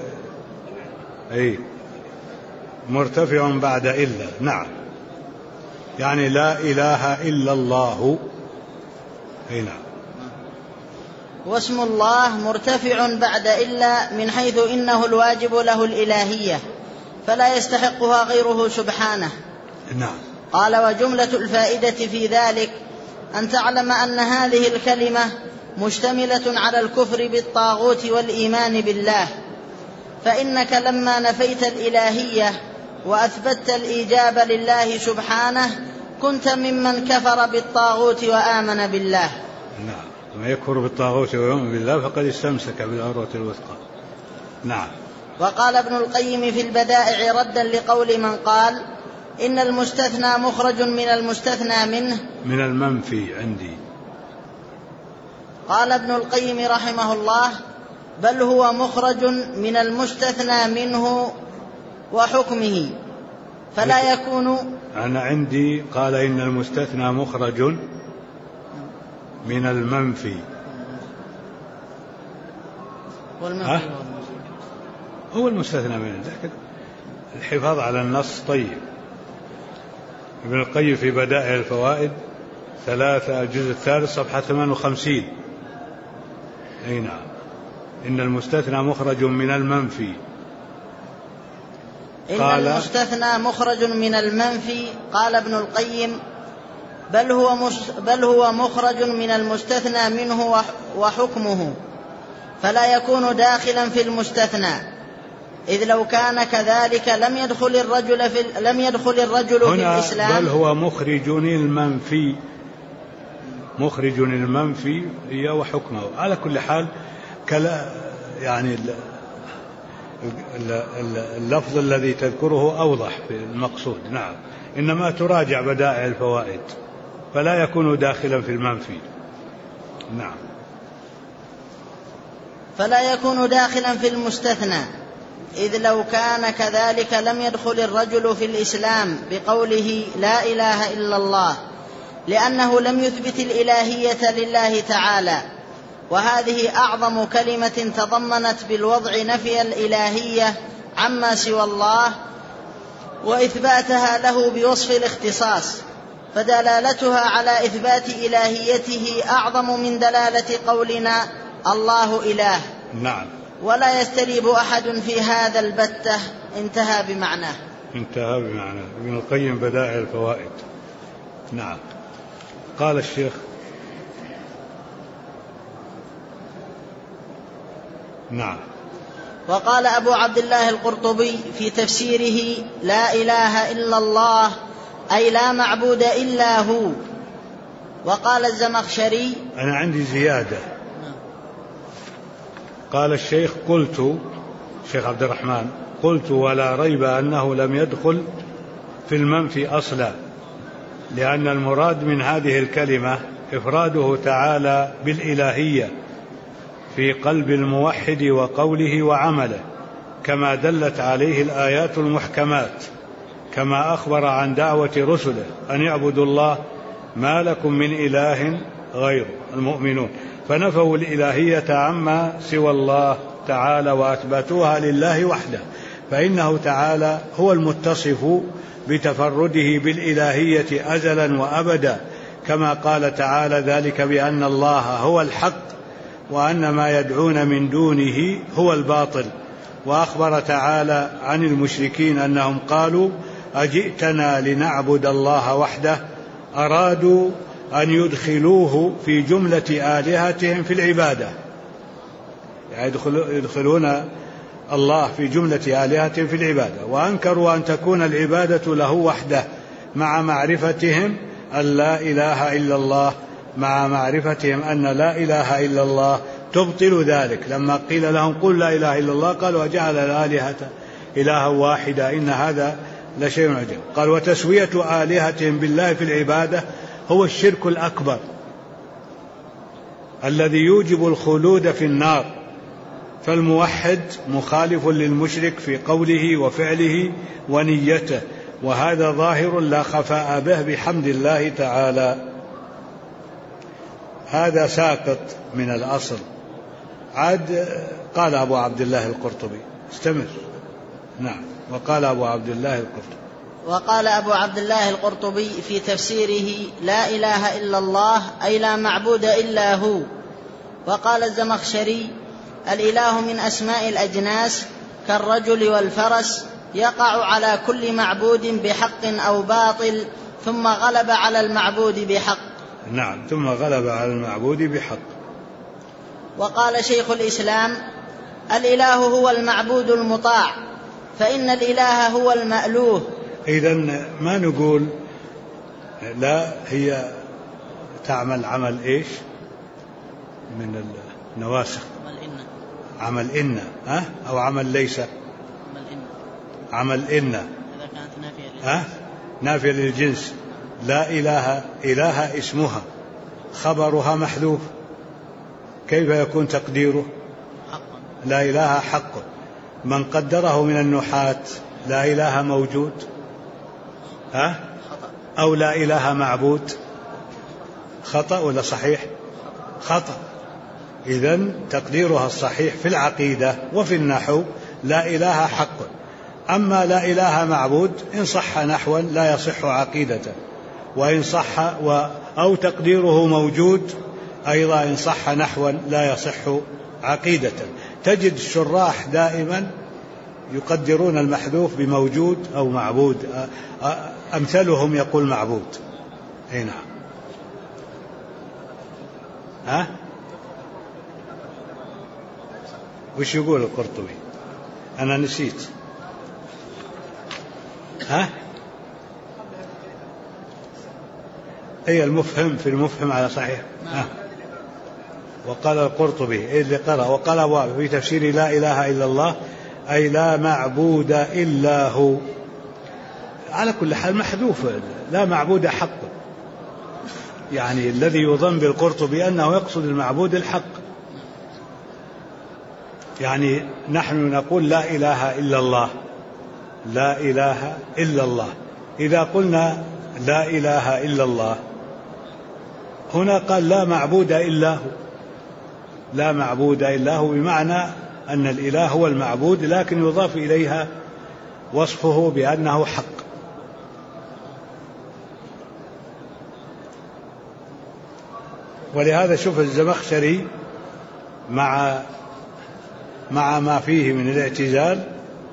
مرتفع بعد إلا. نعم يعني لا إله إلا الله. نعم. واسم الله مرتفع بعد إلا من حيث إنه الواجب له الإلهية فلا يستحقها غيره سبحانه. نعم. قال: وجملة الفائدة في ذلك أن تعلم أن هذه الكلمة مشتملة على الكفر بالطاغوت والإيمان بالله، فإنك لما نفيت الإلهية وأثبتت الإيجاب لله سبحانه كنت ممن كفر بالطاغوت وآمن بالله. نعم. وما يكفر بالطاغوت ويؤمن بالله فقد استمسك بالعروة الوثقى. نعم. وقال ابن القيم في البدائع ردا لقول من قال: إن المستثنى مخرج من المستثنى منه من المنفي عندي. قال ابن القيم رحمه الله: بل هو مخرج من المستثنى منه وحكمه فلا يكون. أنا عندي قال إن المستثنى مخرج من المنفي. هو المستثنى منه، لكن الحفاظ على النص طيب. ابن القيم في بدائع الفوائد 3 الجزء الثالث صفحة 58. أي نعم، إن المستثنى مخرج من المنفي. إن المستثنى مخرج من المنفي. قال ابن القيم بل هو مخرج من المستثنى منه وحكمه فلا يكون داخلا في المستثنى، إذ لو كان كذلك لم يدخل الرجل في الإسلام. بل هو مخرج المنفي، مخرج المنفي هي وحكمه. على كل حال يعني اللفظ الذي تذكره أوضح في المقصود. نعم، إنما تراجع بدائع الفوائد فلا يكون داخلا في المنفي. نعم، فلا يكون داخلا في المستثنى، إذ لو كان كذلك لم يدخل الرجل في الإسلام بقوله لا إله إلا الله، لأنه لم يثبت الإلهية لله تعالى، وهذه أعظم كلمة تضمنت بالوضع نفي الإلهية عما سوى الله وإثباتها له بوصف الاختصاص، فدلالتها على إثبات إلهيته أعظم من دلالة قولنا الله إله. نعم، ولا يستريب أحد في هذا البتة. انتهى بمعناه. ابن القيم بدائع الفوائد. نعم. قال الشيخ نعم. وقال أبو عبد الله القرطبي في تفسيره لا إله إلا الله أي لا معبود إلا هو. وقال الزمخشري. أنا عندي زيادة. قال الشيخ الشيخ عبد الرحمن قلت ولا ريب أنه لم يدخل في المنفي أصلا، لأن المراد من هذه الكلمة إفراده تعالى بالإلهية في قلب الموحد وقوله وعمله، كما دلت عليه الآيات المحكمات، كما أخبر عن دعوة رسله أن يعبدوا الله ما لكم من إله غيره المؤمنون، فنفوا الإلهية عما سوى الله تعالى وأثبتوها لله وحده، فإنه تعالى هو المتصف بتفرده بالإلهية أزلا وأبدا، كما قال تعالى ذلك بأن الله هو الحق وأن ما يدعون من دونه هو الباطل. وأخبر تعالى عن المشركين أنهم قالوا أجئتنا لنعبد الله وحده، أرادوا أن يدخلوه في جملة آلهتهم في العبادة، يعني يدخلون الله في جملة آلهتهم في العبادة، وأنكروا أن تكون العبادة له وحده مع معرفتهم أن لا إله إلا الله، مع معرفتهم أن لا إله إلا الله تبطل ذلك. لما قيل لهم قل لا إله إلا الله قالوا وجعل الآلهة إلها واحدا إن هذا لشيء عجيب. قال وتسوية آلهتهم بالله في العبادة هو الشرك الأكبر الذي يوجب الخلود في النار، فالموحد مخالف للمشرك في قوله وفعله ونيته، وهذا ظاهر لا خفاء به بحمد الله تعالى. هذا ساقط من الأصل. عاد قال أبو عبد الله القرطبي استمر. نعم. وقال أبو عبد الله القرطبي في تفسيره لا إله إلا الله أي لا معبود إلا هو. وقال الزمخشري الإله من أسماء الأجناس كالرجل والفرس، يقع على كل معبود بحق أو باطل ثم غلب على المعبود بحق. نعم، ثم غلب على المعبود بحق. وقال شيخ الإسلام الإله هو المعبود المطاع، فإن الإله هو المألوه. إذن ما نقول لا هي تعمل عمل إيش من النواسخ؟ عمل إن أو عمل ليس؟ عمل إن إذا كانت نافية للجنس. لا إله اسمها خبرها محذوف، كيف يكون تقديره؟ لا إله حق. من قدره من النحاة لا إله موجود أو لا إله معبود، خطأ ولا صحيح؟ خطأ. إذن تقديرها الصحيح في العقيدة وفي النحو لا إله حق. أما لا إله معبود إن صح نحوا لا يصح عقيدة، وإن صح أو تقديره موجود أيضا إن صح نحوا لا يصح عقيدة. تجد الشراح دائما يقدرون المحذوف بموجود أو معبود، أمثلهم يقول معبود. أي نعم. وش يقول القرطبي؟ أنا نسيت. أي المفهم في المفهم على صحيح. وقال القرطبي اللي قرأ وقال أبواب في تفسير لا إله إلا الله أي لا معبود إلا هو. على كل حال محذوف، لا معبود حق، يعني الذي يظن بالقرطبي أنه يقصد المعبود الحق. يعني نحن نقول لا إله إلا الله، لا إله إلا الله. إذا قلنا لا إله إلا الله هنا قال لا معبود إلا هو، لا معبود إلا هو، بمعنى أن الإله هو المعبود لكن يضاف إليها وصفه بأنه حق. ولهذا شوف الزمخشري مع ما فيه من الاعتزال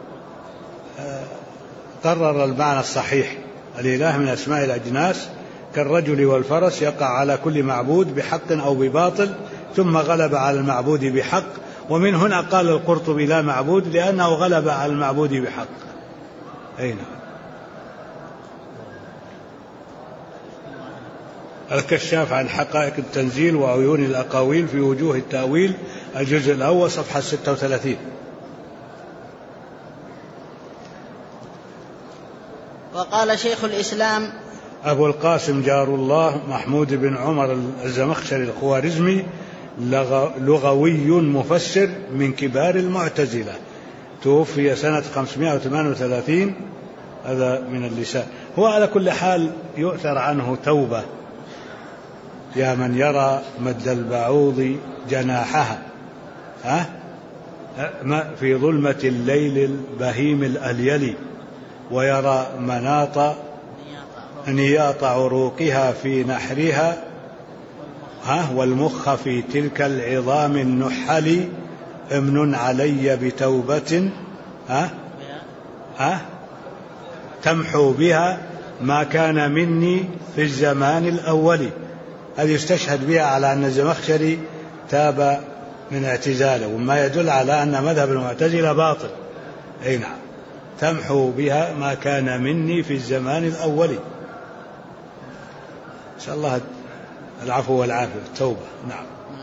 قرر المعنى الصحيح: الإله من أسماء الأجناس كالرجل والفرس، يقع على كل معبود بحق أو بباطل ثم غلب على المعبود بحق. ومن هنا قال القرطبي لا معبود لأنه غلب على المعبود بحق. أين الكشاف عن حقائق التنزيل وعيون الأقاويل في وجوه التأويل، الجزء الأول صفحة 36. وقال شيخ الإسلام أبو القاسم جار الله محمود بن عمر الزمخشري الخوارزمي لغوي مفسر من كبار المعتزلة، توفي سنة 538. هذا من اللسان. هو على كل حال يؤثر عنه توبة: يا من يرى مد البعوض جناحها في ظلمة الليل البهيم الأليل، ويرى نياط عروقها في نحرها والمخ في تلك العظام النحل، امن علي بتوبة تمحو بها ما كان مني في الزمان الأول. هذه يستشهد بها على أن الزمخشري تاب من اعتزاله، وما يدل على أن مذهب المعتزلة باطل. أي نعم، تمحو بها ما كان مني في الزمان الأول. إن شاء الله العفو والعافية التوبة. نعم.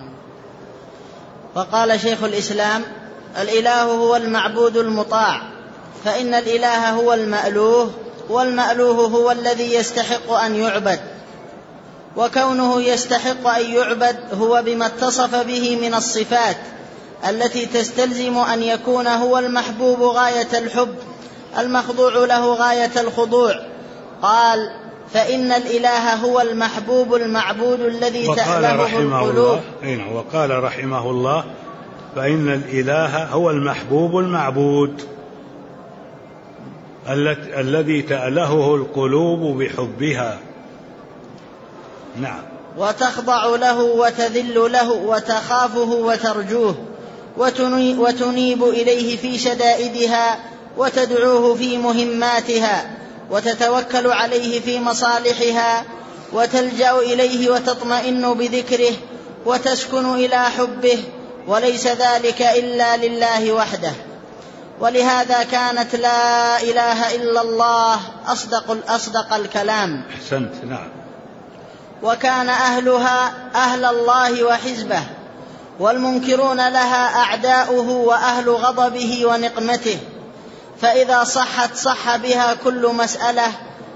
وقال شيخ الإسلام: الإله هو المعبود المطاع، فإن الإله هو المألوه، والمألوه هو الذي يستحق أن يعبد، وكونه يستحق أن يعبد هو بما اتصف به من الصفات التي تستلزم أن يكون هو المحبوب غاية الحب، المخضوع له غاية الخضوع. قال: فإن الإله هو المحبوب المعبود الذي تألهه القلوب. وقال رحمه الله: فإن الإله هو المحبوب المعبود الذي تألهه القلوب بحبها. نعم. وتخضع له وتذل له وتخافه وترجوه وتنيب إليه في شدائدها وتدعوه في مهماتها وتتوكل عليه في مصالحها وتلجأ إليه وتطمئن بذكره وتسكن إلى حبه، وليس ذلك إلا لله وحده. ولهذا كانت لا إله إلا الله أصدق الكلام. أحسنت. نعم. وكان أهلها أهل الله وحزبه، والمنكرون لها أعداؤه وأهل غضبه ونقمته. فإذا صحت صح بها كل مسألة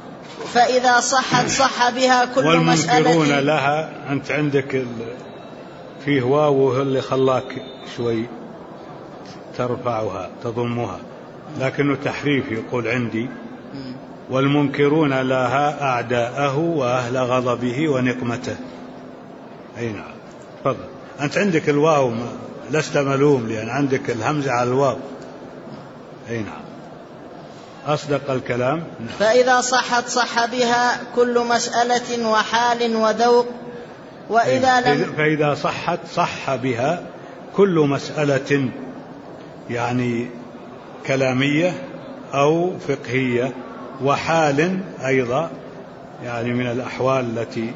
والمنكرون لها، أنت عندك فيه واو اللي خلاك شوي ترفعها تضمها، لكنه تحريف يقول عندي. والمنكرون لها أعداءه وأهل غضبه ونقمته. أي نعم. تفضل. أنت عندك الواو لست ملوم، لأن عندك الهمزة على الواو. أي نعم. أصدق الكلام. فإذا صحت صح بها كل مسألة وحال وذوق. وإذا لم فإذا صحت صح بها كل مسألة، يعني كلامية أو فقهية، وحال أيضا يعني من الأحوال التي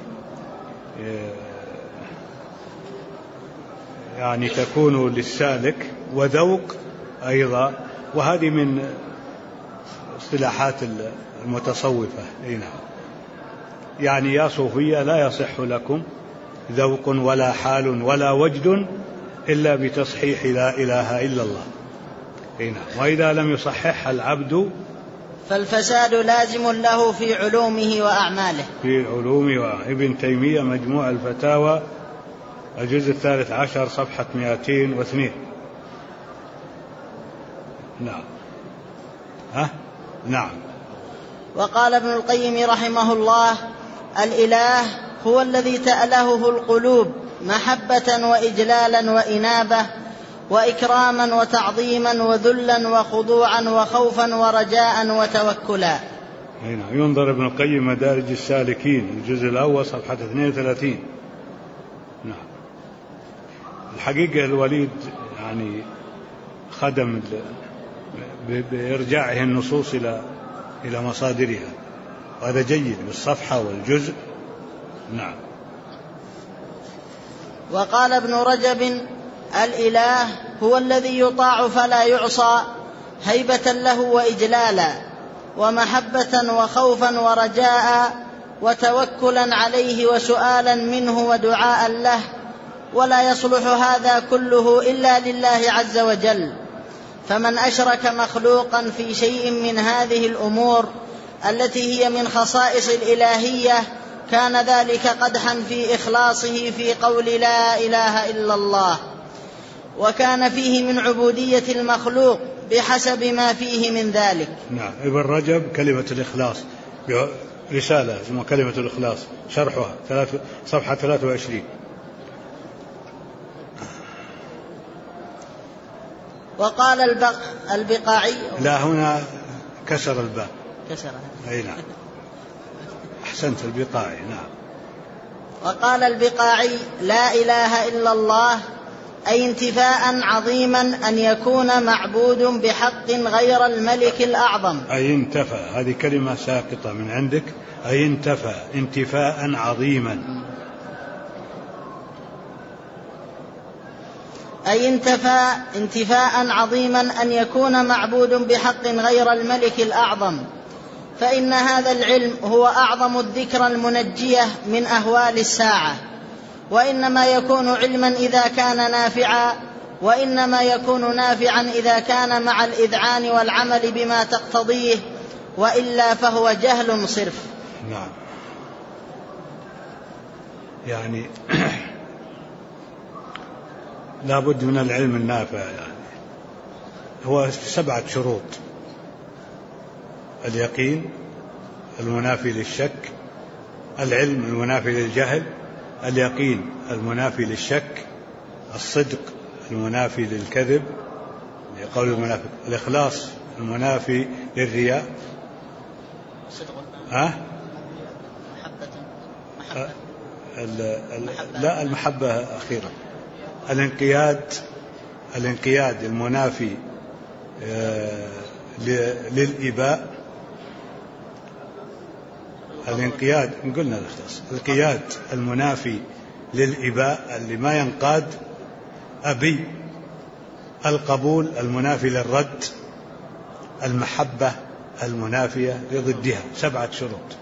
يعني تكون للسالك، وذوق أيضا، وهذه من اصطلاحات المتصوفة. يعني يا صوفية لا يصح لكم ذوق ولا حال ولا وجد إلا بتصحيح لا إله إلا الله. وإذا لم يصحح العبد فالفساد لازم له في علومه وأعماله. في علومه. ابن تيمية مجموع الفتاوى الجزء 13 صفحة 202. نعم. نعم. وقال ابن القيم رحمه الله: الإله هو الذي تألهه القلوب محبة وإجلالا وإنابة وإكراما وتعظيما وذلا وخضوعا وخوفا ورجاء وتوكلا. ينظر ابن القيم مدارج السالكين الجزء الأول صفحة 32. نعم. الحقيقة الوليد يعني خدم بإرجاعه النصوص إلى مصادرها، وهذا جيد بالصفحة والجزء. نعم. وقال ابن رجب: الإله هو الذي يطاع فلا يعصى هيبة له وإجلالا ومحبة وخوفا ورجاء وتوكلا عليه وسؤالا منه ودعاء له، ولا يصلح هذا كله إلا لله عز وجل. فمن أشرك مخلوقا في شيء من هذه الأمور التي هي من خصائص الإلهية كان ذلك قدحا في إخلاصه في قول لا إله إلا الله، وكان فيه من عبودية المخلوق بحسب ما فيه من ذلك. نعم. ابن رجب كلمة الإخلاص رسالة اسمها كلمة الإخلاص، شرحها صفحة 23. وقال البقاعي، لا هنا كسر الباء. كسرها. أي نعم. أحسنت. البقاعي. نعم. وقال البقاعي: لا إله إلا الله أي انتفاء عظيما أن يكون معبود بحق غير الملك الأعظم. أي انتفى، هذه كلمة ساقطة من عندك. أي انتفى انتفاء عظيما. أي انتفاء عظيما أن يكون معبود بحق غير الملك الأعظم، فإن هذا العلم هو أعظم الذكرى المنجية من أهوال الساعة، وإنما يكون علما إذا كان نافعا، وإنما يكون نافعا إذا كان مع الإذعان والعمل بما تقتضيه، وإلا فهو جهل صرف. نعم. يعني لا بد من العلم النافع. يعني هو 7 شروط: اليقين المنافي للشك، العلم المنافي للجهل، اليقين المنافي للشك، الصدق المنافي للكذب لقول المنافق، الإخلاص المنافي للرياء، لا المحبة أخيرا، الانقياد المنافي للإباء، الانقياد قلنا الاختصاص، الانقياد المنافي للإباء اللي ما ينقاد أبي، القبول المنافي للرد، المحبة المنافية لضدها. 7 شروط.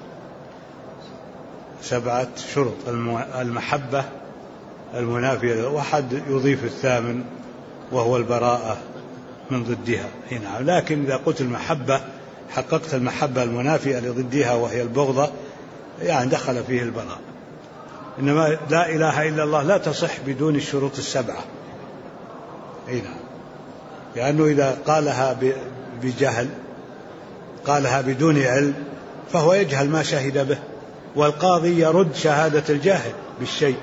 7 شروط. المحبة المنافية، وحد يضيف الثامن وهو البراءة من ضدها هنا. لكن إذا قلت المحبة حققت المحبة المنافية لضدها وهي البغضة، يعني دخل فيه البراء. إنما لا إله إلا الله لا تصح بدون الشروط 7. هنا لأنه إذا قالها بجهل، قالها بدون علم، فهو يجهل ما شهد به، والقاضي يرد شهادة الجاهل بالشيء.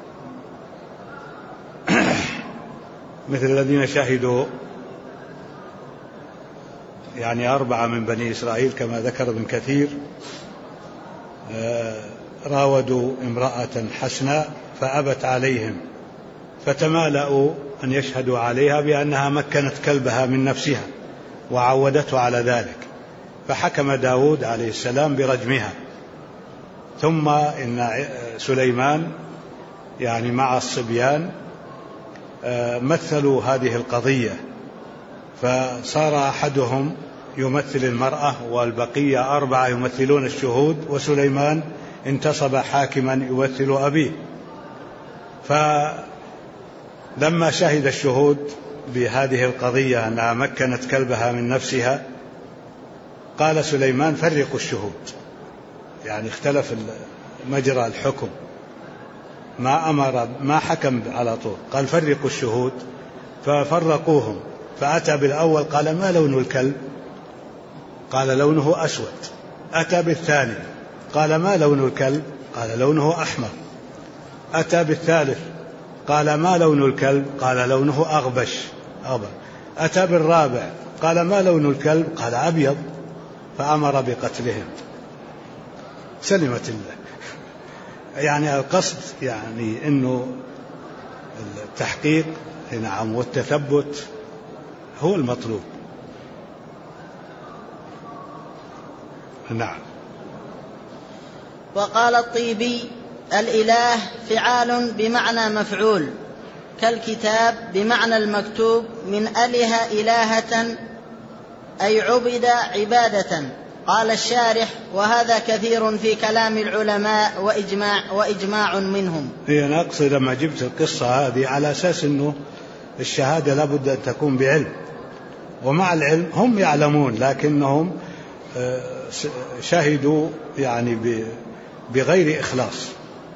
مثل الذين شهدوا 4 من بني إسرائيل كما ذكر ابن كثير، راودوا امرأة حسناء فأبت عليهم، فتمالأوا أن يشهدوا عليها بأنها مكنت كلبها من نفسها وعودته على ذلك، فحكم داود عليه السلام برجمها. ثم إن سليمان مع الصبيان مثلوا هذه القضية، فصار أحدهم يمثل المرأة والبقية 4 يمثلون الشهود، وسليمان انتصب حاكما يمثل أبيه. فلما شهد الشهود بهذه القضية أنها مكنت كلبها من نفسها، قال سليمان فرقوا الشهود، اختلف مجرى الحكم، ما حكم على طول، قال فرقوا الشهود، ففرقوهم. فأتى بالأول قال ما لون الكلب؟ قال لونه أسود. أتى بالثاني قال ما لون الكلب؟ قال لونه أحمر. أتى بالثالث قال ما لون الكلب؟ قال لونه أغبش. أتى بالرابع قال ما لون الكلب؟ قال أبيض. فأمر بقتلهم. سلمت الله. القصد إنه التحقيق والتثبت هو المطلوب. نعم. وقال الطيبي: الإله فعال بمعنى مفعول، كالكتاب بمعنى المكتوب، من أله إلهة أي عبد عبادة. قال الشارح: وهذا كثير في كلام العلماء وإجماع منهم. أنا أقصد لما جبت القصة هذه على أساس أنه الشهادة لابد أن تكون بعلم، ومع العلم هم يعلمون لكنهم شهدوا بغير إخلاص.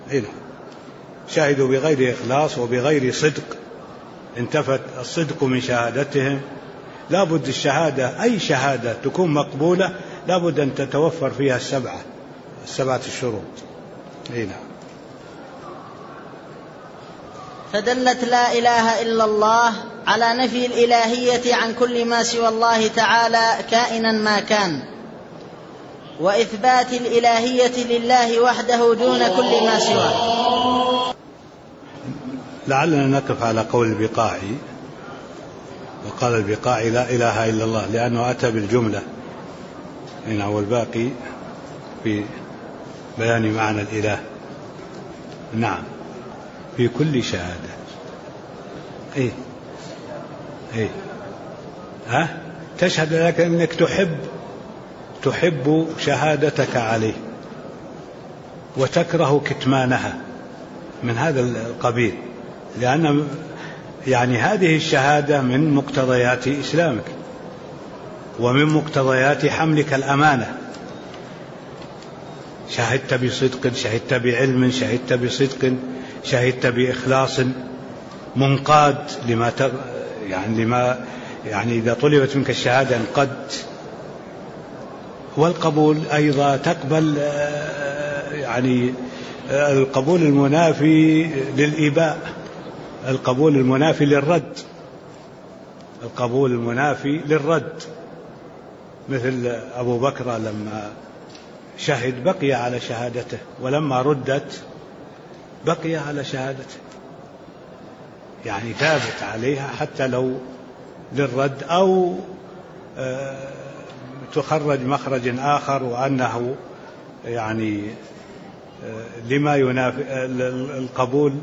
شهدوا بغير إخلاص وبغير صدق، انتفت الصدق من شهادتهم. لابد الشهادة، أي شهادة تكون مقبولة لابد أن تتوفر فيها 7 الشروط. فدلت لا إله إلا الله على نفي الإلهية عن كل ما سوى الله تعالى كائنا ما كان، وإثبات الإلهية لله وحده دون كل ما سواه. لعلنا نقف على قول البقاعي. وقال البقاعي: لا إله إلا الله، لأنه أتى بالجملة، والباقي في بيان معنى الإله. نعم، في كل شهادة. تشهد لك أنك تحب شهادتك عليه وتكره كتمانها، من هذا القبيل، لأن هذه الشهادة من مقتضيات إسلامك ومن مقتضيات حملك الأمانة. شهدت بصدق، شهدت بعلم، شهدت بصدق، شهدت بإخلاص، منقاد لما إذا طلبت منك الشهادة انقد. والقبول أيضا تقبل القبول المنافي للإباء، القبول المنافي للرد، القبول المنافي للرد. مثل أبو بكر لما شهد بقي على شهادته، ولما ردت بقي على شهادته، ثابت عليها حتى لو للرد أو تخرج مخرج آخر، وأنه لما ينافي القبول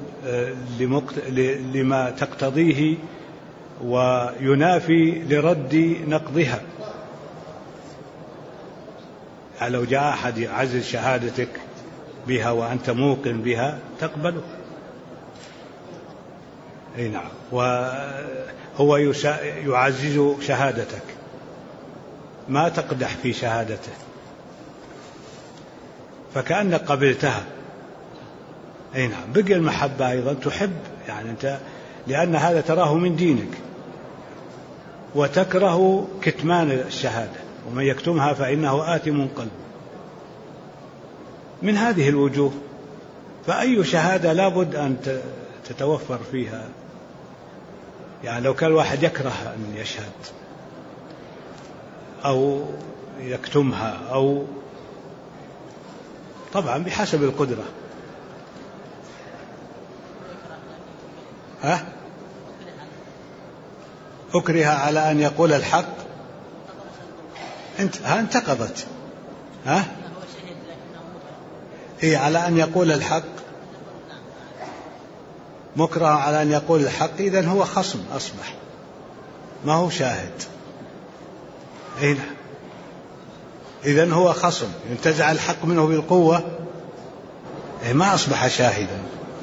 لما تقتضيه وينافي لرد نقضها. لو جاء أحد يعزز شهادتك بها وأنت موقن بها تقبله. نعم. وهو يعزز شهادتك، ما تقدح في شهادته، فكأنك قبلتها. نعم. بقي المحبة أيضا، تحب أنت، لأن هذا تراه من دينك، وتكره كتمان الشهادة، ومن يكتمها فإنه آثم قلبه. من هذه الوجوه فأي شهادة لابد أن تتوفر فيها. يعني لو كان الواحد يكره أن يشهد أو يكتمها، أو طبعا بحسب القدرة. أكره على أن يقول الحق. انتقضت. على أن يقول الحق، مكره على أن يقول الحق، إذن هو خصم أصبح، ما هو شاهد. إذن هو خصم، ينتزع الحق منه بالقوة، ما أصبح شاهدا.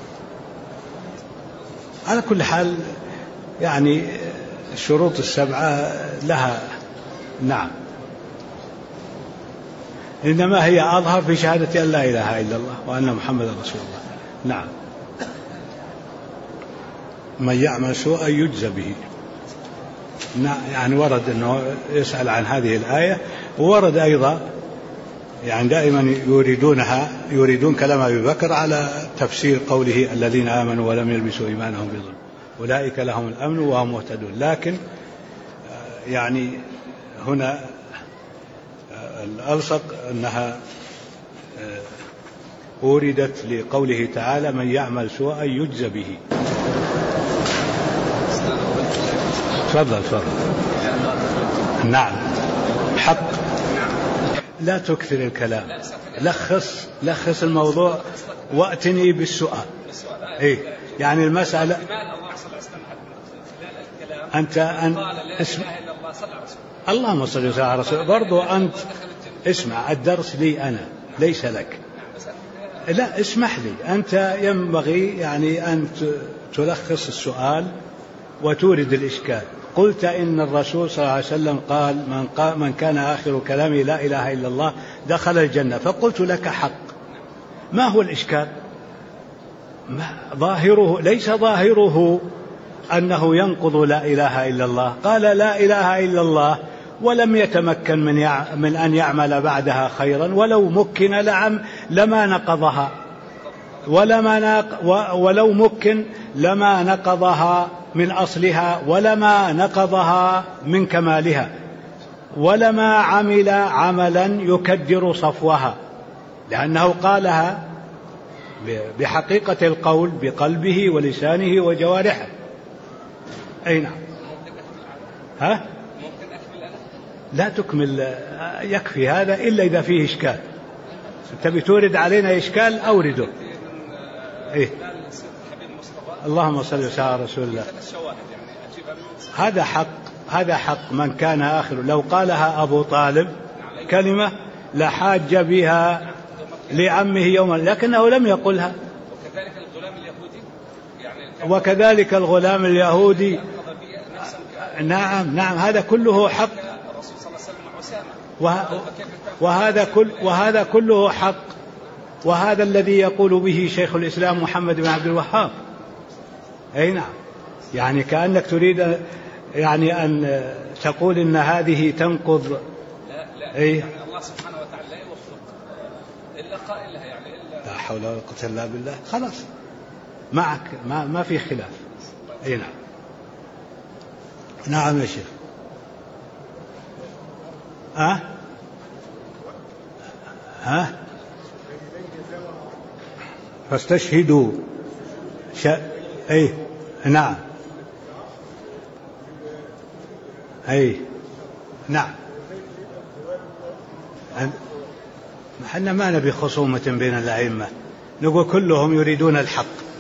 على كل حال يعني الشروط السبعة لها نعم، إنما هي أظهر في شهادة أن لا إله إلا الله وأن محمد رسول الله. نعم. من يعمل سوءا يجزى به. يعني ورد أنه يسأل عن هذه الآية، وورد أيضا يعني دائما يريدون كلام أبي بكر على تفسير قوله الذين آمنوا ولم يلبسوا إيمانهم بظلم أولئك لهم الأمن وهم مهتدون. لكن يعني هنا الألصق أنها أوردت لقوله تعالى من يعمل سوءا يجزى به. تفضل. نعم حق. لا تكثر الكلام، لخص الموضوع وأتني بالسؤال. يعني المسألة أنت اسمع، اللهم صل وسلم على رسول. برضو أنت اسمع، الدرس لي أنا ليس لك. لا اسمح لي، أنت ينبغي يعني أن تلخص السؤال وتورد الإشكال. قلت إن الرسول صلى الله عليه وسلم قال من كان آخر كلامه لا إله إلا الله دخل الجنة، فقلت لك حق. ما هو الإشكال؟ ليس ظاهره أنه ينقض لا إله إلا الله. قال لا إله إلا الله ولم يتمكن من أن يعمل بعدها خيرا، ولو مكن لما نقضها، ولو مكن لما نقضها من أصلها، ولما نقضها من كمالها، ولما عمل عملا يكدر صفوها، لأنه قالها بحقيقة القول بقلبه ولسانه وجوارحه. أي نعم. لا تكمل، يكفي هذا إلا إذا فيه إشكال. تبي تورد علينا إشكال أورده. اللهم صل وسلم على رسول الله. هذا حق من كان آخر. لو قالها أبو طالب كلمة لحاج بها لعمه يوما، لكنه لم يقلها. وكذلك الغلام اليهودي. نعم هذا كله حق، وهذا كله حق، وهذا الذي يقول به شيخ الإسلام محمد بن عبد الوهاب. أي نعم. يعني كأنك تريد يعني أن تقول إن هذه تنقض. لا يعني الله سبحانه وتعالى لا يوفق إلا قائلها، يعني لا حول ولا قوة إلا بالله. خلاص معك، ما في خلاف. أي نعم. نعم يا شيخ. فاستشهدوا نعم. نعم. احنا ما نبي خصومة بين الأئمة، نقول كلهم يريدون الحق.